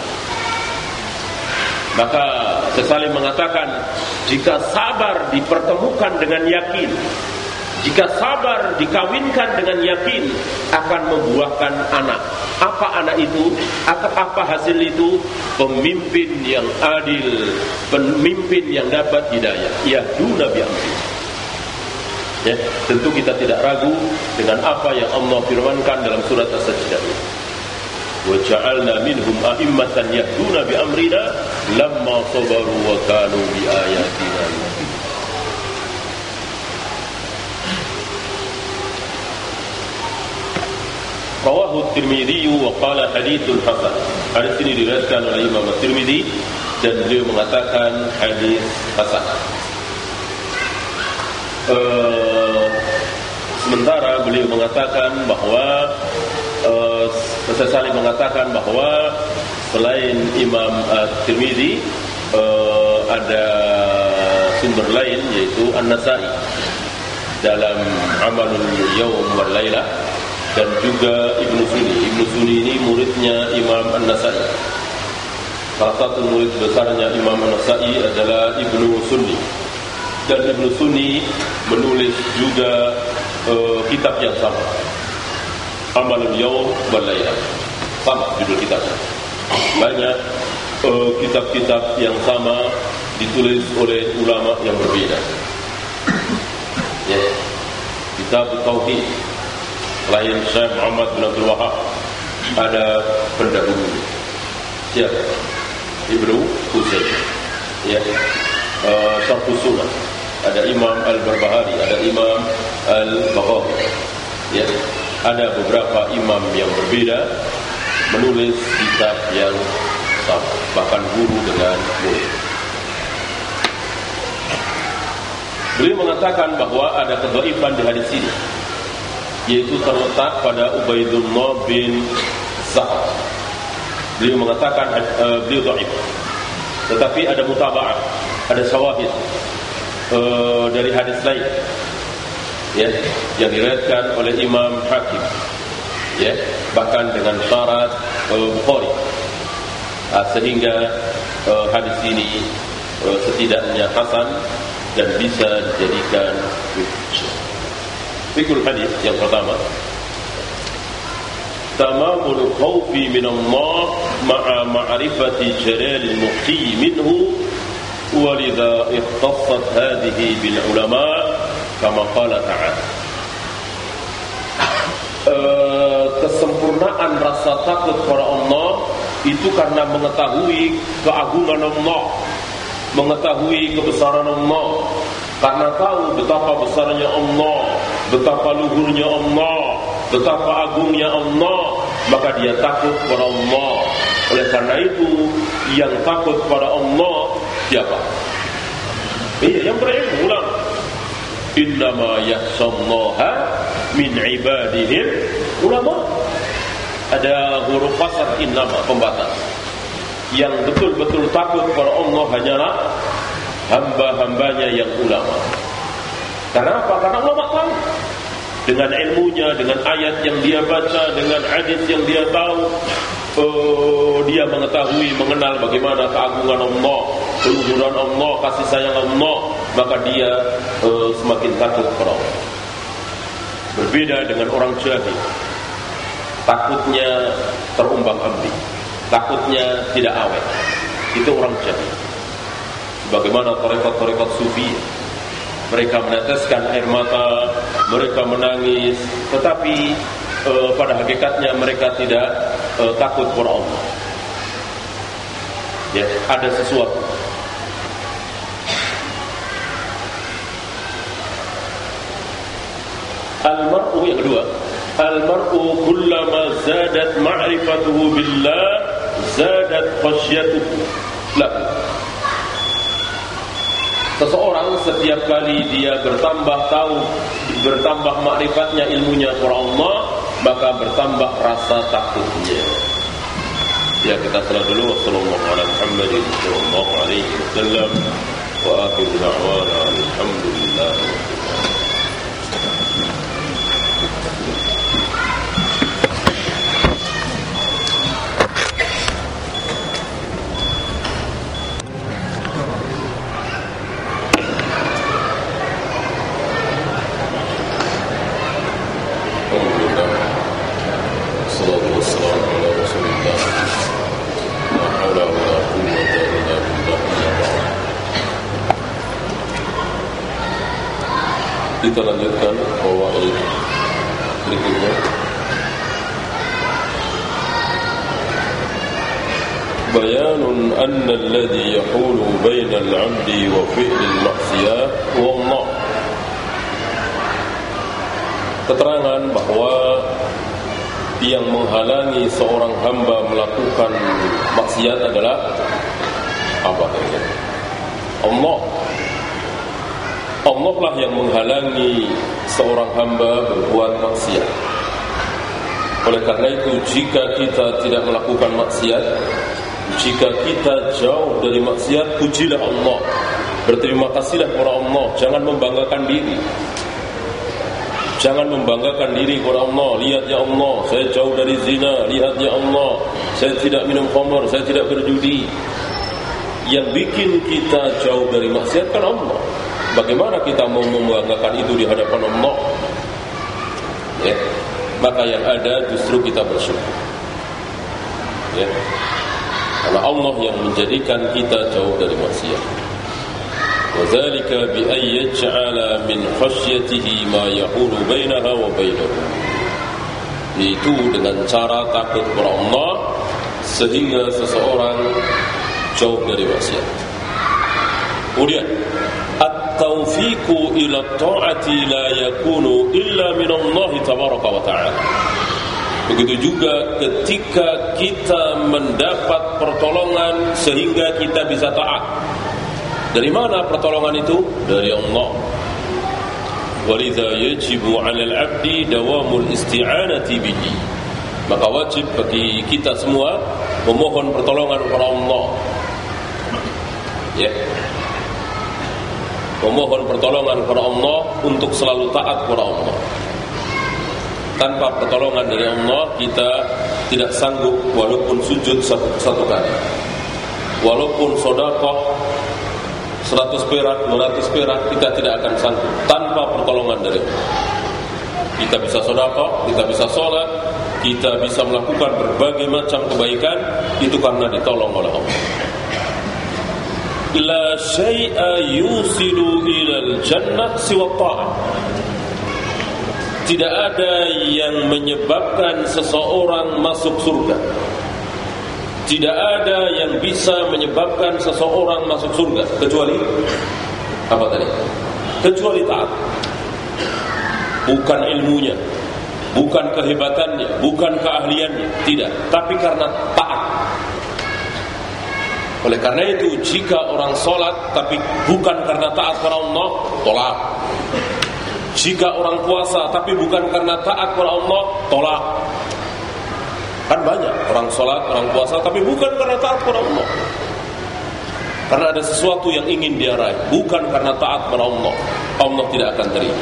Maka Sesalim mengatakan, jika sabar dipertemukan dengan yakin, jika sabar dikawinkan dengan yakin, akan membuahkan anak. Apa anak itu? Apa hasil itu? Pemimpin yang adil, pemimpin yang dapat hidayah. Yahduna bi amri. Ya, tentu kita tidak ragu dengan apa yang Allah firmankan dalam surat As-Sajdah. Wa ja'alna minhum a'immatan yahduna bi amrina lamma sabaru wa kanu bi ayatina yuqinun. Rawahu Tirmidzi wa qala haditsun hasan. Hadis ini diriwayatkan oleh Imam Tirmidzi dan beliau mengatakan hadis hasan. Sementara beliau mengatakan bahwa Sesali mengatakan bahwa selain Imam Tirmidzi ada sumber lain yaitu An-Nasa'i dalam Amalul Yawm wal Lailah dan juga Ibnu Sunni. Ibnu Sunni ini muridnya Imam An-Nasa'i. Salah satu murid besarnya Imam An-Nasa'i adalah Ibnu Sunni. Dan Ibnu Sunni menulis juga kitab yang sama, Amalul Yawm wal Lailah, sama judul kitabnya. Banyak kitab-kitab yang sama ditulis oleh ulama yang berbeda. Ya, kitab Tauhid selain Syekh Muhammad bin Abdul Wahab ada pendahulu, siapa? Ibnu Husain. Ya, Syarh Sunnah ada Imam Al-Barbahari, ada Imam Al-Baghawi. Ya, ada beberapa imam yang berbeda menulis kitab yang sama, bahkan guru dengan murid. Beliau mengatakan bahwa ada kedhaifan di hadis ini, yaitu terletak pada Ubaidullah bin Zahab. Beliau mengatakan beliau dhaif, tetapi ada mutaba'ah, ada syawahid dari hadis lain, ya, yang diriwayatkan oleh Imam Hakim, ya, bahkan dengan syarat Bukhari, sehingga hadis ini setidaknya hasan dan bisa dijadikan hujjah. Fikul hadis yang pertama, tamamul khawfi min Allah ma'a ma'rifati jalalil muhti minhu, walidha ikhtassat hadhihi bil ulama kama qala ta'ala. Kesempurnaan rasa takut kepada Allah itu karena mengetahui keagungan Allah, mengetahui kebesaran Allah. Karena tahu betapa besarnya Allah, betapa luhurnya Allah, betapa agungnya Allah, maka dia takut kepada Allah. Oleh karena itu, yang takut kepada Allah siapa? Yang berilmu ulama. Innama yakhshallaha min ibadihim ulama. Ada huruf qasar innama, pembatas. Yang betul-betul takut kepada Allah hanyalah hamba-hambanya yang ulama. Karena apa? Karena ulama tahu dengan ilmunya, dengan ayat yang dia baca, dengan hadis yang dia tahu, dia mengetahui, mengenal bagaimana keagungan Allah, keluhuran Allah, kasih sayang Allah, maka dia semakin takut kepada Allah. Berbeda dengan orang jahil, takutnya terumbang-ambing, takutnya tidak awet. Itu orang jahil. Bagaimana tarekat-tarekat sufi, mereka meneteskan air mata, mereka menangis, tetapi pada hakikatnya mereka tidak takut kepada Allah. Ya, ada sesuatu. Al-mar'u yang kedua, al-mar'u kullama zadat ma'rifatuhu billah zadat khasyatuhu lahu. Seseorang setiap kali dia bertambah tahu, bertambah makrifatnya, ilmunya kepada Allah, maka bertambah rasa takutnya. Ya, kita salat dulu. Wassallallahu alaihi wasallam wa akhiru da'wana alhamdulillah. Kita lanjutkan fawaid berikutnya. Bayanun anna alladhi yahulu bainal 'abdi wa fi'lil ma'siyah huwa Allah. Keterangan bahwa yang menghalangi seorang hamba melakukan maksiat adalah apa? Allah. Allah lah yang menghalangi seorang hamba berbuat maksiat. Oleh karena itu, jika kita tidak melakukan maksiat, jika kita jauh dari maksiat, pujilah Allah, berterima kasihlah kepada Allah. Jangan membanggakan diri. Jangan membanggakan diri kepada Allah. Lihat ya Allah, saya jauh dari zina. Lihat ya Allah, saya tidak minum khamar, saya tidak berjudi. Yang bikin kita jauh dari maksiat kan Allah. Bagaimana kita mau membanggakan itu di hadapan Allah? Ya. Maka yang ada justru kita bersyukur. Ya. Karena Allah yang menjadikan kita jauh dari maksiat. Wadzalika bi ay yaj'ala min khasyatihi ma yahulu bainaha wa bainahu. Itu dengan cara takut kepada Allah sehingga seseorang jauh dari maksiat. Kemudian at-taufiqu ila ta'ati la yakunu illa min Allah tabaraka wa ta'ala. Begitu juga ketika kita mendapat pertolongan sehingga kita bisa taat. Dari mana pertolongan itu? Dari Allah. Walidha yajibu 'alal 'abdi dawamul isti'anati bihi. Maka wajib bagi kita semua memohon pertolongan kepada Allah. Ya. Memohon pertolongan kepada Allah untuk selalu taat kepada Allah. Tanpa pertolongan dari Allah, kita tidak sanggup walaupun sujud satu kali, walaupun sedekah 100 perak, 200 perak, kita tidak akan sanggup tanpa pertolongan dari Allah. Kita bisa sedekah, kita bisa sholat, kita bisa melakukan berbagai macam kebaikan, itu karena ditolong oleh Allah. La syai'a yusilu ilal jannah siwa ta'ah. Tidak ada yang menyebabkan seseorang masuk surga. Tidak ada yang bisa menyebabkan seseorang masuk surga kecuali apa tadi? Kecuali taat. Bukan ilmunya, bukan kehebatannya, bukan keahliannya, tidak, tapi karena taat. Oleh karena itu, jika orang sholat tapi bukan karena taat kepada Allah, tolak. Jika orang puasa tapi bukan karena taat kepada Allah, tolak. Kan banyak orang sholat, orang puasa tapi bukan karena taat kepada Allah. Karena ada sesuatu yang ingin dia raih, bukan karena taat kepada Allah, Allah tidak akan terima.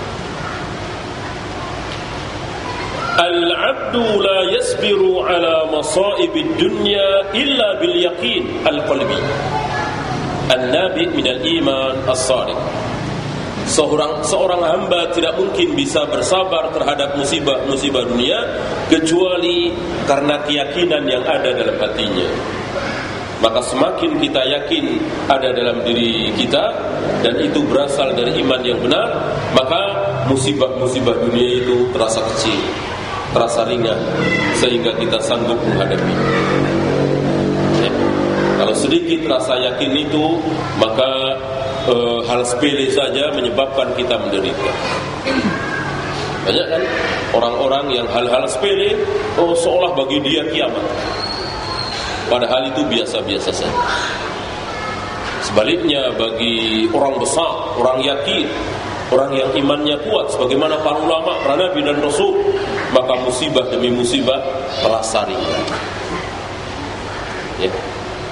Al-'abdu la yasbiru ala masa'ibid dunya illa bil yaqin al-qalbi an-nabi min al-iman as-sadiq. Seorang hamba tidak mungkin bisa bersabar terhadap musibah dunia kecuali karena keyakinan yang ada dalam hatinya. Maka semakin kita yakin ada dalam diri kita dan itu berasal dari iman yang benar, maka musibah dunia itu terasa kecil, terasa ringan, sehingga kita sanggup menghadapi. Ya. Kalau sedikit rasa yakin itu, maka hal sepele saja menyebabkan kita menderita. Banyak kan orang-orang yang hal-hal sepele seolah bagi dia kiamat, padahal itu biasa-biasa saja. Sebaliknya bagi orang besar, orang yakin, orang yang imannya kuat sebagaimana para ulama, para nabi dan rasul, maka musibah demi musibah terasa ringan. Ya.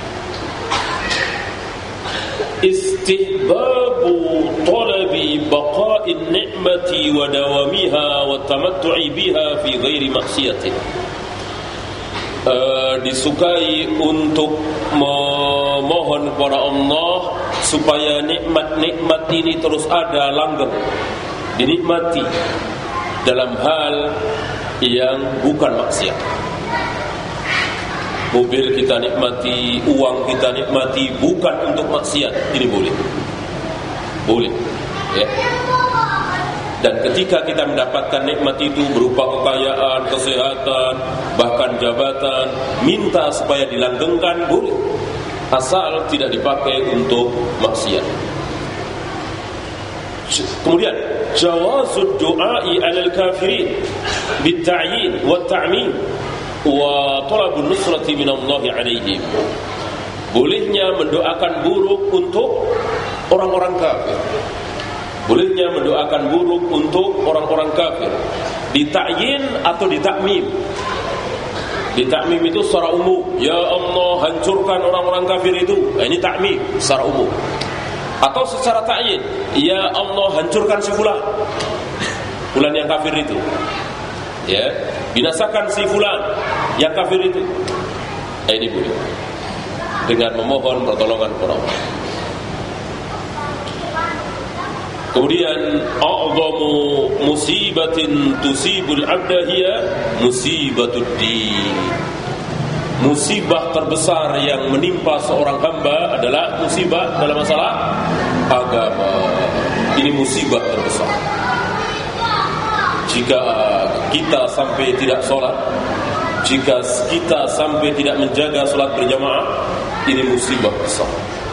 Istihbabu talabi baqa'in ni'mati wa dawamiha wa tamattu'i biha fi ghairi maksiatin. Disukai untuk memohon kepada Allah supaya nikmat-nikmat ini terus ada, langgeng, dinikmati dalam hal yang bukan maksiat. Mobil kita nikmati, uang kita nikmati, bukan untuk maksiat. Ini boleh. Boleh. Ya. Dan ketika kita mendapatkan nikmat itu berupa kekayaan, kesehatan, bahkan jabatan, minta supaya dilanggengkan boleh, asal tidak dipakai untuk maksiat. Kemudian jawazud du'ai 'alal kafirin bitta'yin wa ta'mim wa talabun nusrati minallahi 'alaihim. Bolehnya mendoakan buruk untuk orang-orang kafir. Bolehnya mendoakan buruk untuk orang-orang kafir. Dita'yin atau ditakmim. Ditakmim itu secara umum. Ya Allah, hancurkan orang-orang kafir itu. Nah, ini takmim secara umum. Atau secara ta'yin. Ya Allah, hancurkan si fulan. Fulan yang kafir itu. Ya, binasakan si fulan yang kafir itu. Nah, ini boleh. Dengan memohon pertolongan kepada Allah. Kemudian a'zamu musibatin tusibul 'abda hiya musibatud din. Musibah terbesar yang menimpa seorang hamba adalah musibah dalam masalah agama. Ini musibah terbesar. Jika kita sampai tidak sholat, jika kita sampai tidak menjaga sholat berjamaah, ini musibah besar.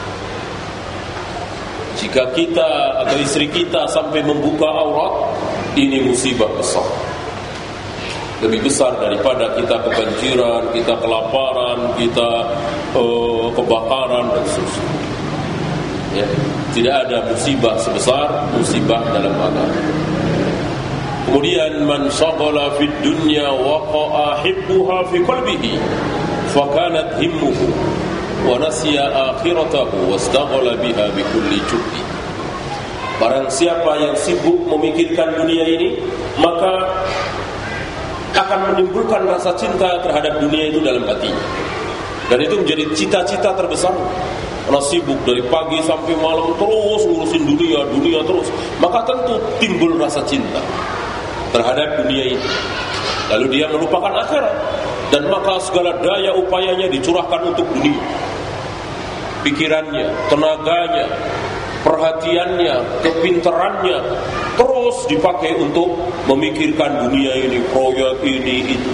Jika kita atau istri kita sampai membuka aurat, ini musibah besar. Lebih besar daripada kita kebanjiran, kita kelaparan, kita kebakaran dan seterusnya. Ya, tidak ada musibah sebesar musibah dalam agama. Kemudian man shaghala fid dunya waqa'a hibbuha fi qalbihi fakanat himmuhu wa nasiya akhiratahu wastaghala biha bikulli jubbi. Barang siapa yang sibuk memikirkan dunia ini, maka akan menimbulkan rasa cinta terhadap dunia itu dalam hatinya. Dan itu menjadi cita-cita terbesar. Karena sibuk dari pagi sampai malam terus ngurusin dunia terus, maka tentu timbul rasa cinta terhadap dunia ini. Lalu dia melupakan akhirat, dan maka segala daya upayanya dicurahkan untuk dunia. Pikirannya, tenaganya, perhatiannya, kepintarannya terus dipakai untuk memikirkan dunia ini, proyek ini, itu.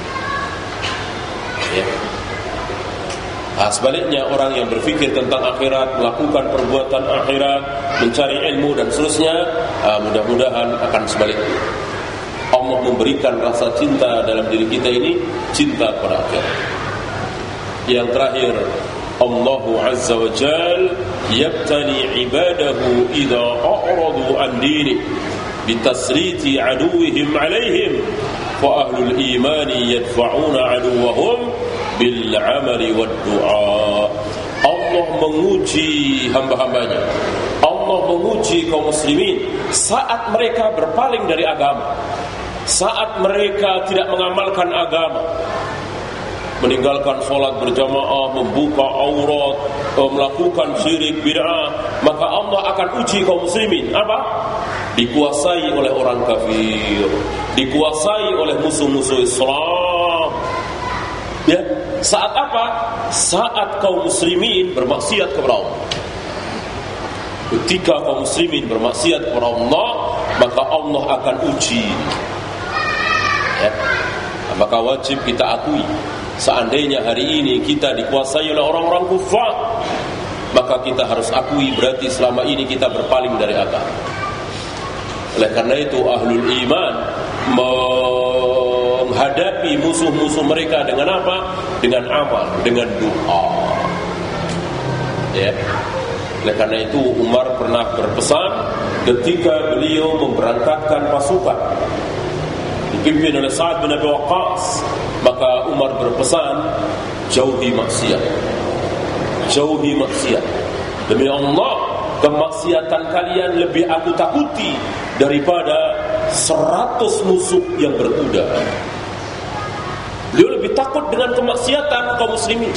Ya. Nah, sebaliknya orang yang berpikir tentang akhirat, melakukan perbuatan akhirat, mencari ilmu dan seterusnya, mudah-mudahan akan sebaliknya. Allah memberikan rasa cinta dalam diri kita ini, cinta kepada akhirat. Yang terakhir, Allah Azza wa Jal yabtali ibadahu idha a'radu an dini bitasriti aduwihim alaihim fa ahlul imani yadfa'una aduwahum bil amali wad du'a. Allah menguji hamba-hambanya, Allah menguji kaum muslimin saat mereka berpaling dari agama, saat mereka tidak mengamalkan agama, meninggalkan sholat berjamaah, membuka aurat, melakukan syirik bid'ah, maka Allah akan uji kaum muslimin. Apa? Dikuasai oleh orang kafir, dikuasai oleh musuh-musuh Islam. Ya, saat apa? Saat kaum muslimin bermaksiat kepada Allah. Ketika kaum muslimin bermaksiat kepada Allah, maka Allah akan uji. Ya. Maka wajib kita akui, seandainya hari ini kita dikuasai oleh orang-orang kufar, maka kita harus akui berarti selama ini kita berpaling dari agama. Oleh karena itu ahlul iman menghadapi musuh-musuh mereka dengan apa? Dengan amal, dengan doa. Ya. Oleh karena itu Umar pernah berpesan ketika beliau memberangkatkan pasukan dipimpin oleh Sa'ad bin Abi Waqqas, maka Umar berpesan, jauhi maksiat, jauhi maksiat. Demi Allah, kemaksiatan kalian lebih aku takuti daripada 100 musuh yang berkuda. Beliau lebih takut dengan kemaksiatan kaum muslimin.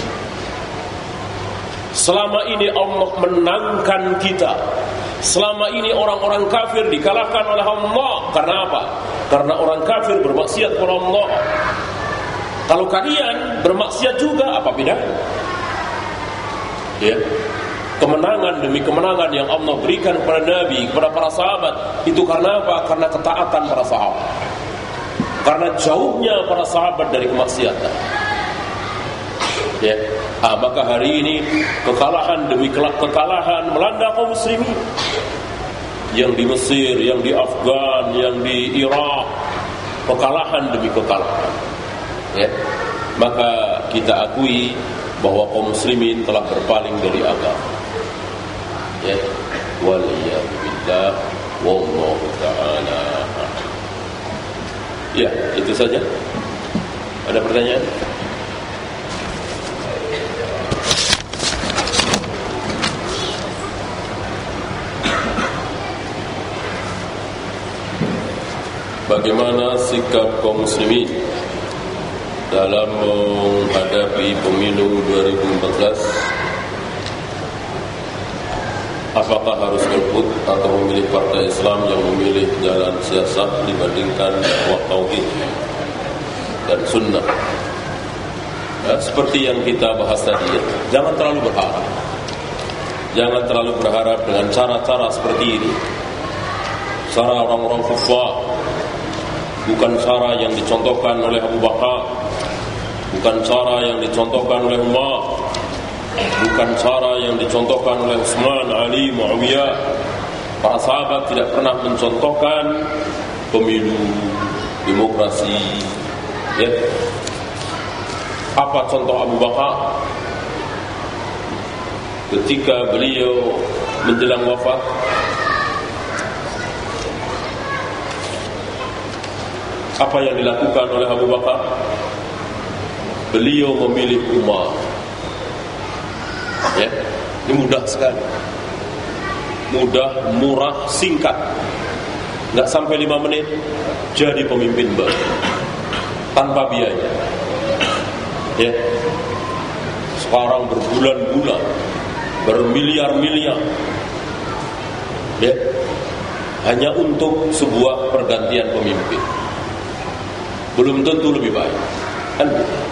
Selama ini Allah menangkan kita, selama ini orang-orang kafir dikalahkan oleh Allah. Karena apa? Karena orang kafir bermaksiat kepada Allah. Kalau kalian bermaksiat juga, apa bedanya? Ya. kemenangan demi kemenangan yang Allah berikan kepada Nabi, kepada para sahabat, itu karena apa? Karena ketaatan para sahabat, karena jauhnya para sahabat dari kemaksiatan. Ya, maka hari ini kekalahan demi kekalahan melanda kaum muslimin, yang di Mesir, yang di Afgan, yang di Irak, kekalahan demi kekalahan. Ya, maka kita akui bahwa kaum muslimin telah berpaling dari agama. Ya, waliyadzubillah, wallahu ta'ala. Ya, itu saja. Ada pertanyaan? Bagaimana sikap kaum muslimin dalam menghadapi pemilu 2014? Apakah harus golput atau memilih partai Islam yang memilih jalan siasat dibandingkan dakwah tauhid dan sunnah? Seperti yang kita bahas tadi, jangan terlalu berharap. Jangan terlalu berharap dengan cara-cara seperti ini. Cara orang-orang kufar, bukan cara yang dicontohkan oleh Abu Bakar, bukan cara yang dicontohkan oleh Umar, bukan cara yang dicontohkan oleh Utsman, Ali, Muawiyah. Para sahabat tidak pernah mencontohkan pemilu demokrasi. Ya. Apa contoh Abu Bakar? Ketika beliau menjelang wafat, apa yang dilakukan oleh Abu Bakar? Beliau memilih Umar. Ya, ini mudah sekali, mudah, murah, singkat, nggak sampai 5 menit jadi pemimpin baru tanpa biaya. Ya, sekarang berbulan-bulan, bermiliar-miliar, ya, hanya untuk sebuah pergantian pemimpin. Belum tentu lebih baik, kan?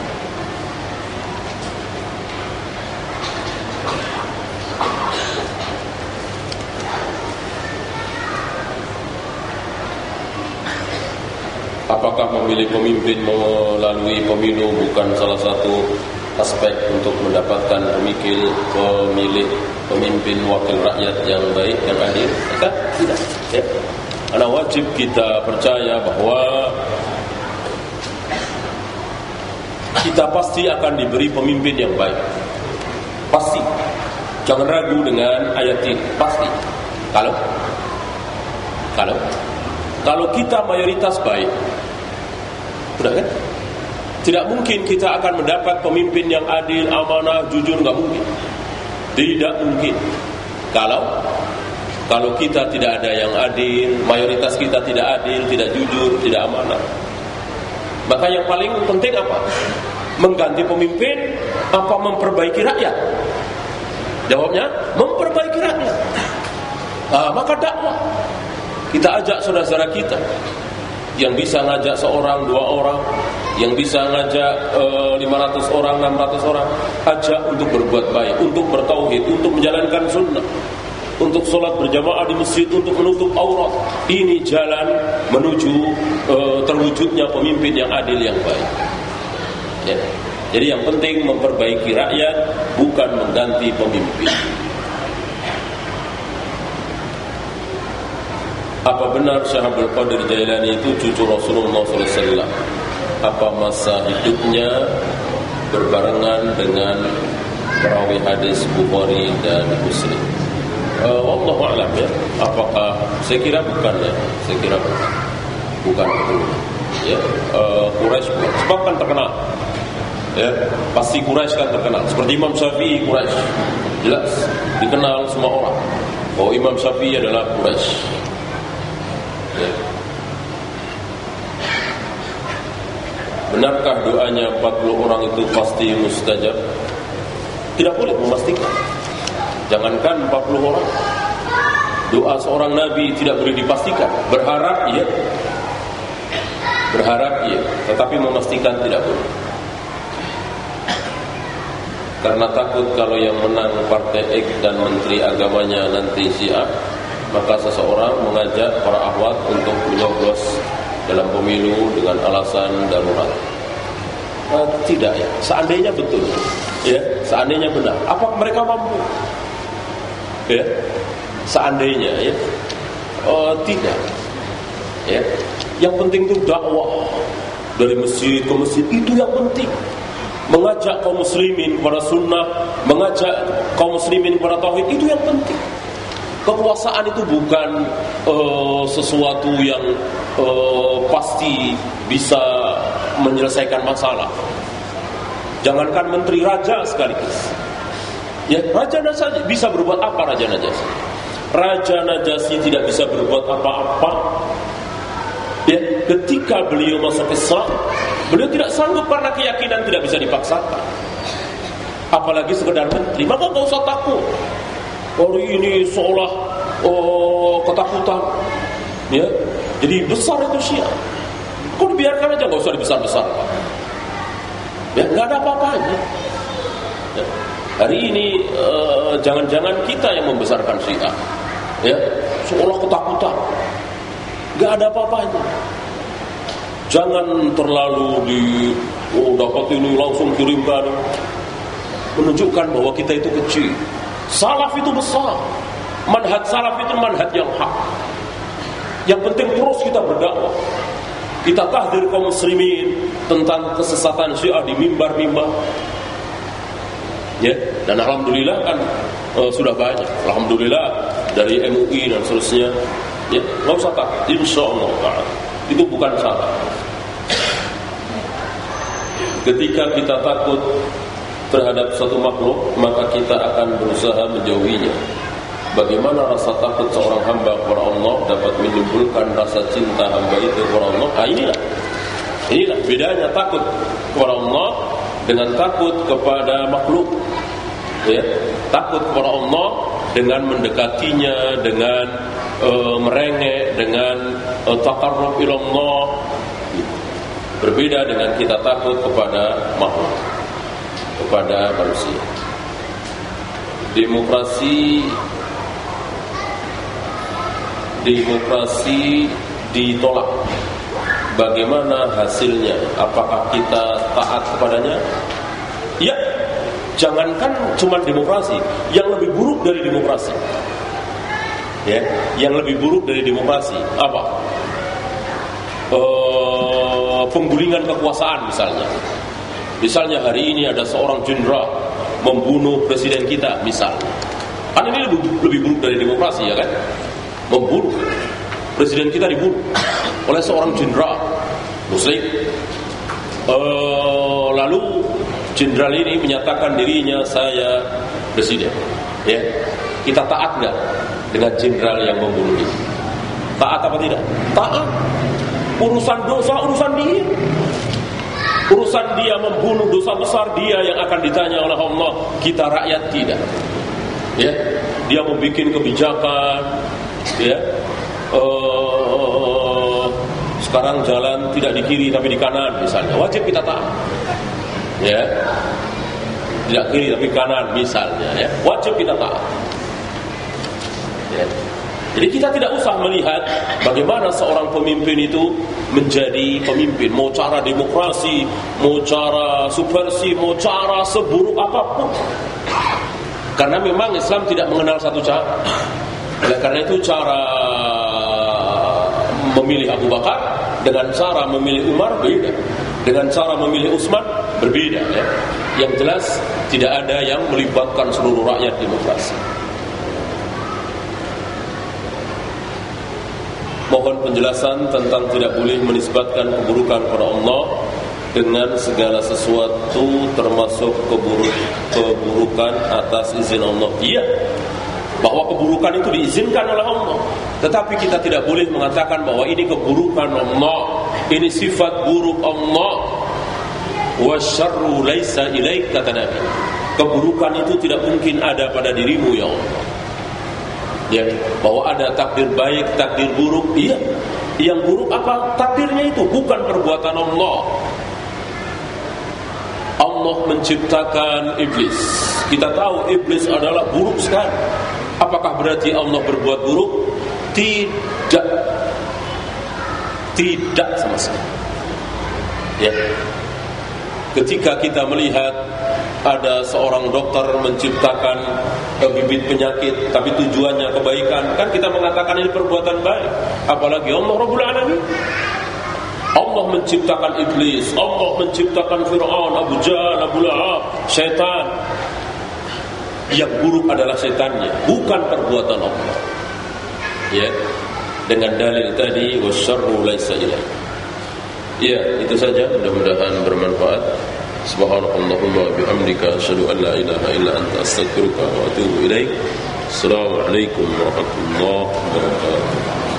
Apakah memilih pemimpin melalui pemilu bukan salah satu aspek untuk mendapatkan pemilih pemimpin wakil rakyat yang baik, yang adil? Tidak. Ya. Karena wajib kita percaya bahwa kita pasti akan diberi pemimpin yang baik. Pasti. Jangan ragu dengan ayat ini. Pasti. Kalau kita mayoritas baik, sudah kan? Tidak mungkin kita akan mendapat pemimpin yang adil, amanah, jujur, nggak mungkin. Tidak mungkin. Kalau kita tidak ada yang adil, mayoritas kita tidak adil, tidak jujur, tidak amanah. Maka yang paling penting apa? Mengganti pemimpin apa memperbaiki rakyat? Jawabnya, memperbaiki rakyat. Maka dakwah. Kita ajak saudara-saudara kita yang bisa ngajak seorang, 2 orang, yang bisa ngajak 500 orang, 600 orang, ajak untuk berbuat baik, untuk bertauhid, untuk menjalankan sunnah, untuk sholat berjamaah di masjid, untuk menutup aurat. Ini jalan menuju terwujudnya pemimpin yang adil, yang baik. Ya. Jadi yang penting memperbaiki rakyat, bukan mengganti pemimpin. Apa benar Syekh Abdul Qadir Jailani itu cucu Rasulullah SAW? Apa masa hidupnya berbarengan dengan perawi hadis Bukhari dan Muslim? Wallahu a'lam ya. Apakah? Saya kira bukan ya. Saya kira bukan itu. Ya, Quraisy sebab kan terkenal. Ya, pasti Quraisy kan terkenal. Seperti Imam Syafi'i Quraisy. Jelas dikenal semua orang bahwa Imam Syafi'i adalah Quraisy. Ya. Benarkah doanya 40 orang itu pasti mustajab? Tidak boleh memastikan. Jangankan 40 orang, doa seorang nabi tidak boleh dipastikan. Berharap iya, tetapi memastikan tidak boleh. Karena takut kalau yang menang partai X dan menteri agamanya nanti Syiah, maka seseorang mengajak para akhwat untuk menyoblos dalam pemilu dengan alasan darurat. Tidak ya, seandainya betul, ya, seandainya benar, apa mereka mampu? Ya, seandainya ya, tidak. Ya, yang penting itu dakwah dari masjid ke masjid, itu yang penting. Mengajak kaum muslimin kepada sunnah, mengajak kaum muslimin kepada tauhid, itu yang penting. Kekuasaan itu bukan sesuatu yang pasti bisa menyelesaikan masalah. Jangankan menteri, raja sekaligus. Ya, Raja Najasyi bisa berbuat apa? Raja Najasyi? Raja Najasyi tidak bisa berbuat apa-apa. Ya, ketika beliau masuk Islam, beliau tidak sanggup karena keyakinan tidak bisa dipaksakan. Apalagi sekedar menteri, maka enggak usah takut. Hari ini seolah ketakutan, ya. Jadi besar itu Syiah. Kok dibiarkan aja, enggak usah dibesar-besar. Ya, enggak ada apa-apanya. Ya. Hari ini jangan-jangan kita yang membesarkan Syiah, ya, seolah ketakutan. Enggak ada apa-apanya. Jangan terlalu dapat ini langsung kirimkan, menunjukkan bahwa kita itu kecil. Salaf itu besar. Manhaj salaf itu manhaj yang hak. Yang penting terus kita berdakwah. Kita tahdir kaum muslimin tentang kesesatan Syiah di mimbar-mimbar. Ya, dan alhamdulillah kan sudah banyak. Alhamdulillah dari MUI dan seterusnya. Ya, enggak usah takut, insyaallah itu bukan salah. Ketika kita takut terhadap suatu makhluk, maka kita akan berusaha menjauhinya. Bagaimana rasa takut seorang hamba kepada Allah dapat menimbulkan rasa cinta hamba itu kepada Allah? Inilah bedanya takut kepada Allah dengan takut kepada makhluk. Ya, takut kepada Allah dengan mendekatinya, dengan merengek, dengan taqarrub ila Allah. Berbeda dengan kita takut kepada makhluk, kepada manusia. Demokrasi ditolak. Bagaimana hasilnya? Apakah kita taat kepadanya? Ya, jangankan cuma demokrasi, yang lebih buruk dari demokrasi. Ya, yang lebih buruk dari demokrasi apa? Penggulingan kekuasaan misalnya. Misalnya hari ini ada seorang jenderal membunuh presiden kita misalnya. Kan ini lebih buruk dari demokrasi, ya kan? Membunuh presiden kita, dibunuh oleh seorang jenderal muslim. Lalu jenderal ini menyatakan dirinya saya presiden. Ya, kita taat nggak dengan jenderal yang membunuh ini? Taat apa tidak? Taat. Urusan dosa, urusan dia. Urusan dia membunuh, dosa besar dia yang akan ditanya oleh Allah. Kita rakyat tidak. Ya, dia membuat kebijakan. Ya, sekarang jalan tidak di kiri tapi di kanan misalnya, wajib kita taat. Ya, tidak kiri tapi kanan misalnya, ya, wajib kita taat. Ya. Jadi kita tidak usah melihat bagaimana seorang pemimpin itu menjadi pemimpin, mau cara demokrasi, mau cara subversi, mau cara seburuk apapun. Karena memang Islam tidak mengenal satu cara. Oleh karena itu cara memilih Abu Bakar dengan cara memilih Umar berbeda, dengan cara memilih Utsman berbeda. Ya. Yang jelas tidak ada yang melibatkan seluruh rakyat demokrasi. Mohon penjelasan tentang tidak boleh menisbatkan keburukan kepada Allah dengan segala sesuatu termasuk keburukan atas izin Allah. Iya, bahwa keburukan itu diizinkan oleh Allah, tetapi kita tidak boleh mengatakan bahwa ini keburukan Allah, ini sifat buruk Allah. Wa syarru laisa ilaik, kata Nabi. Keburukan itu tidak mungkin ada pada dirimu ya Allah. Ya, bahwa ada takdir baik, takdir buruk. Iya, yang buruk apa? Takdirnya itu, bukan perbuatan Allah. Allah menciptakan iblis. Kita tahu iblis adalah buruk sekali. Apakah berarti Allah berbuat buruk? Tidak. Tidak sama sekali. Ya. Ketika kita melihat ada seorang dokter menciptakan bibit penyakit tapi tujuannya kebaikan, kan kita mengatakan ini perbuatan baik. Apalagi Allah Rabbul Alamin. Allah menciptakan iblis, Allah menciptakan Fir'aun, Abu Jahal, Abu Lahab, syaitan. Yang buruk adalah syaitannya, bukan perbuatan Allah. Ya. Dengan dalil tadi wasyarru laisa ilaih. Ya, itu saja, mudah-mudahan bermanfaat. Subhanakallahumma bihamdika asyhadu an la ilaha illa anta astaghfiruka wa atubu ilaik. Assalamualaikum warahmatullahi wabarakatuh.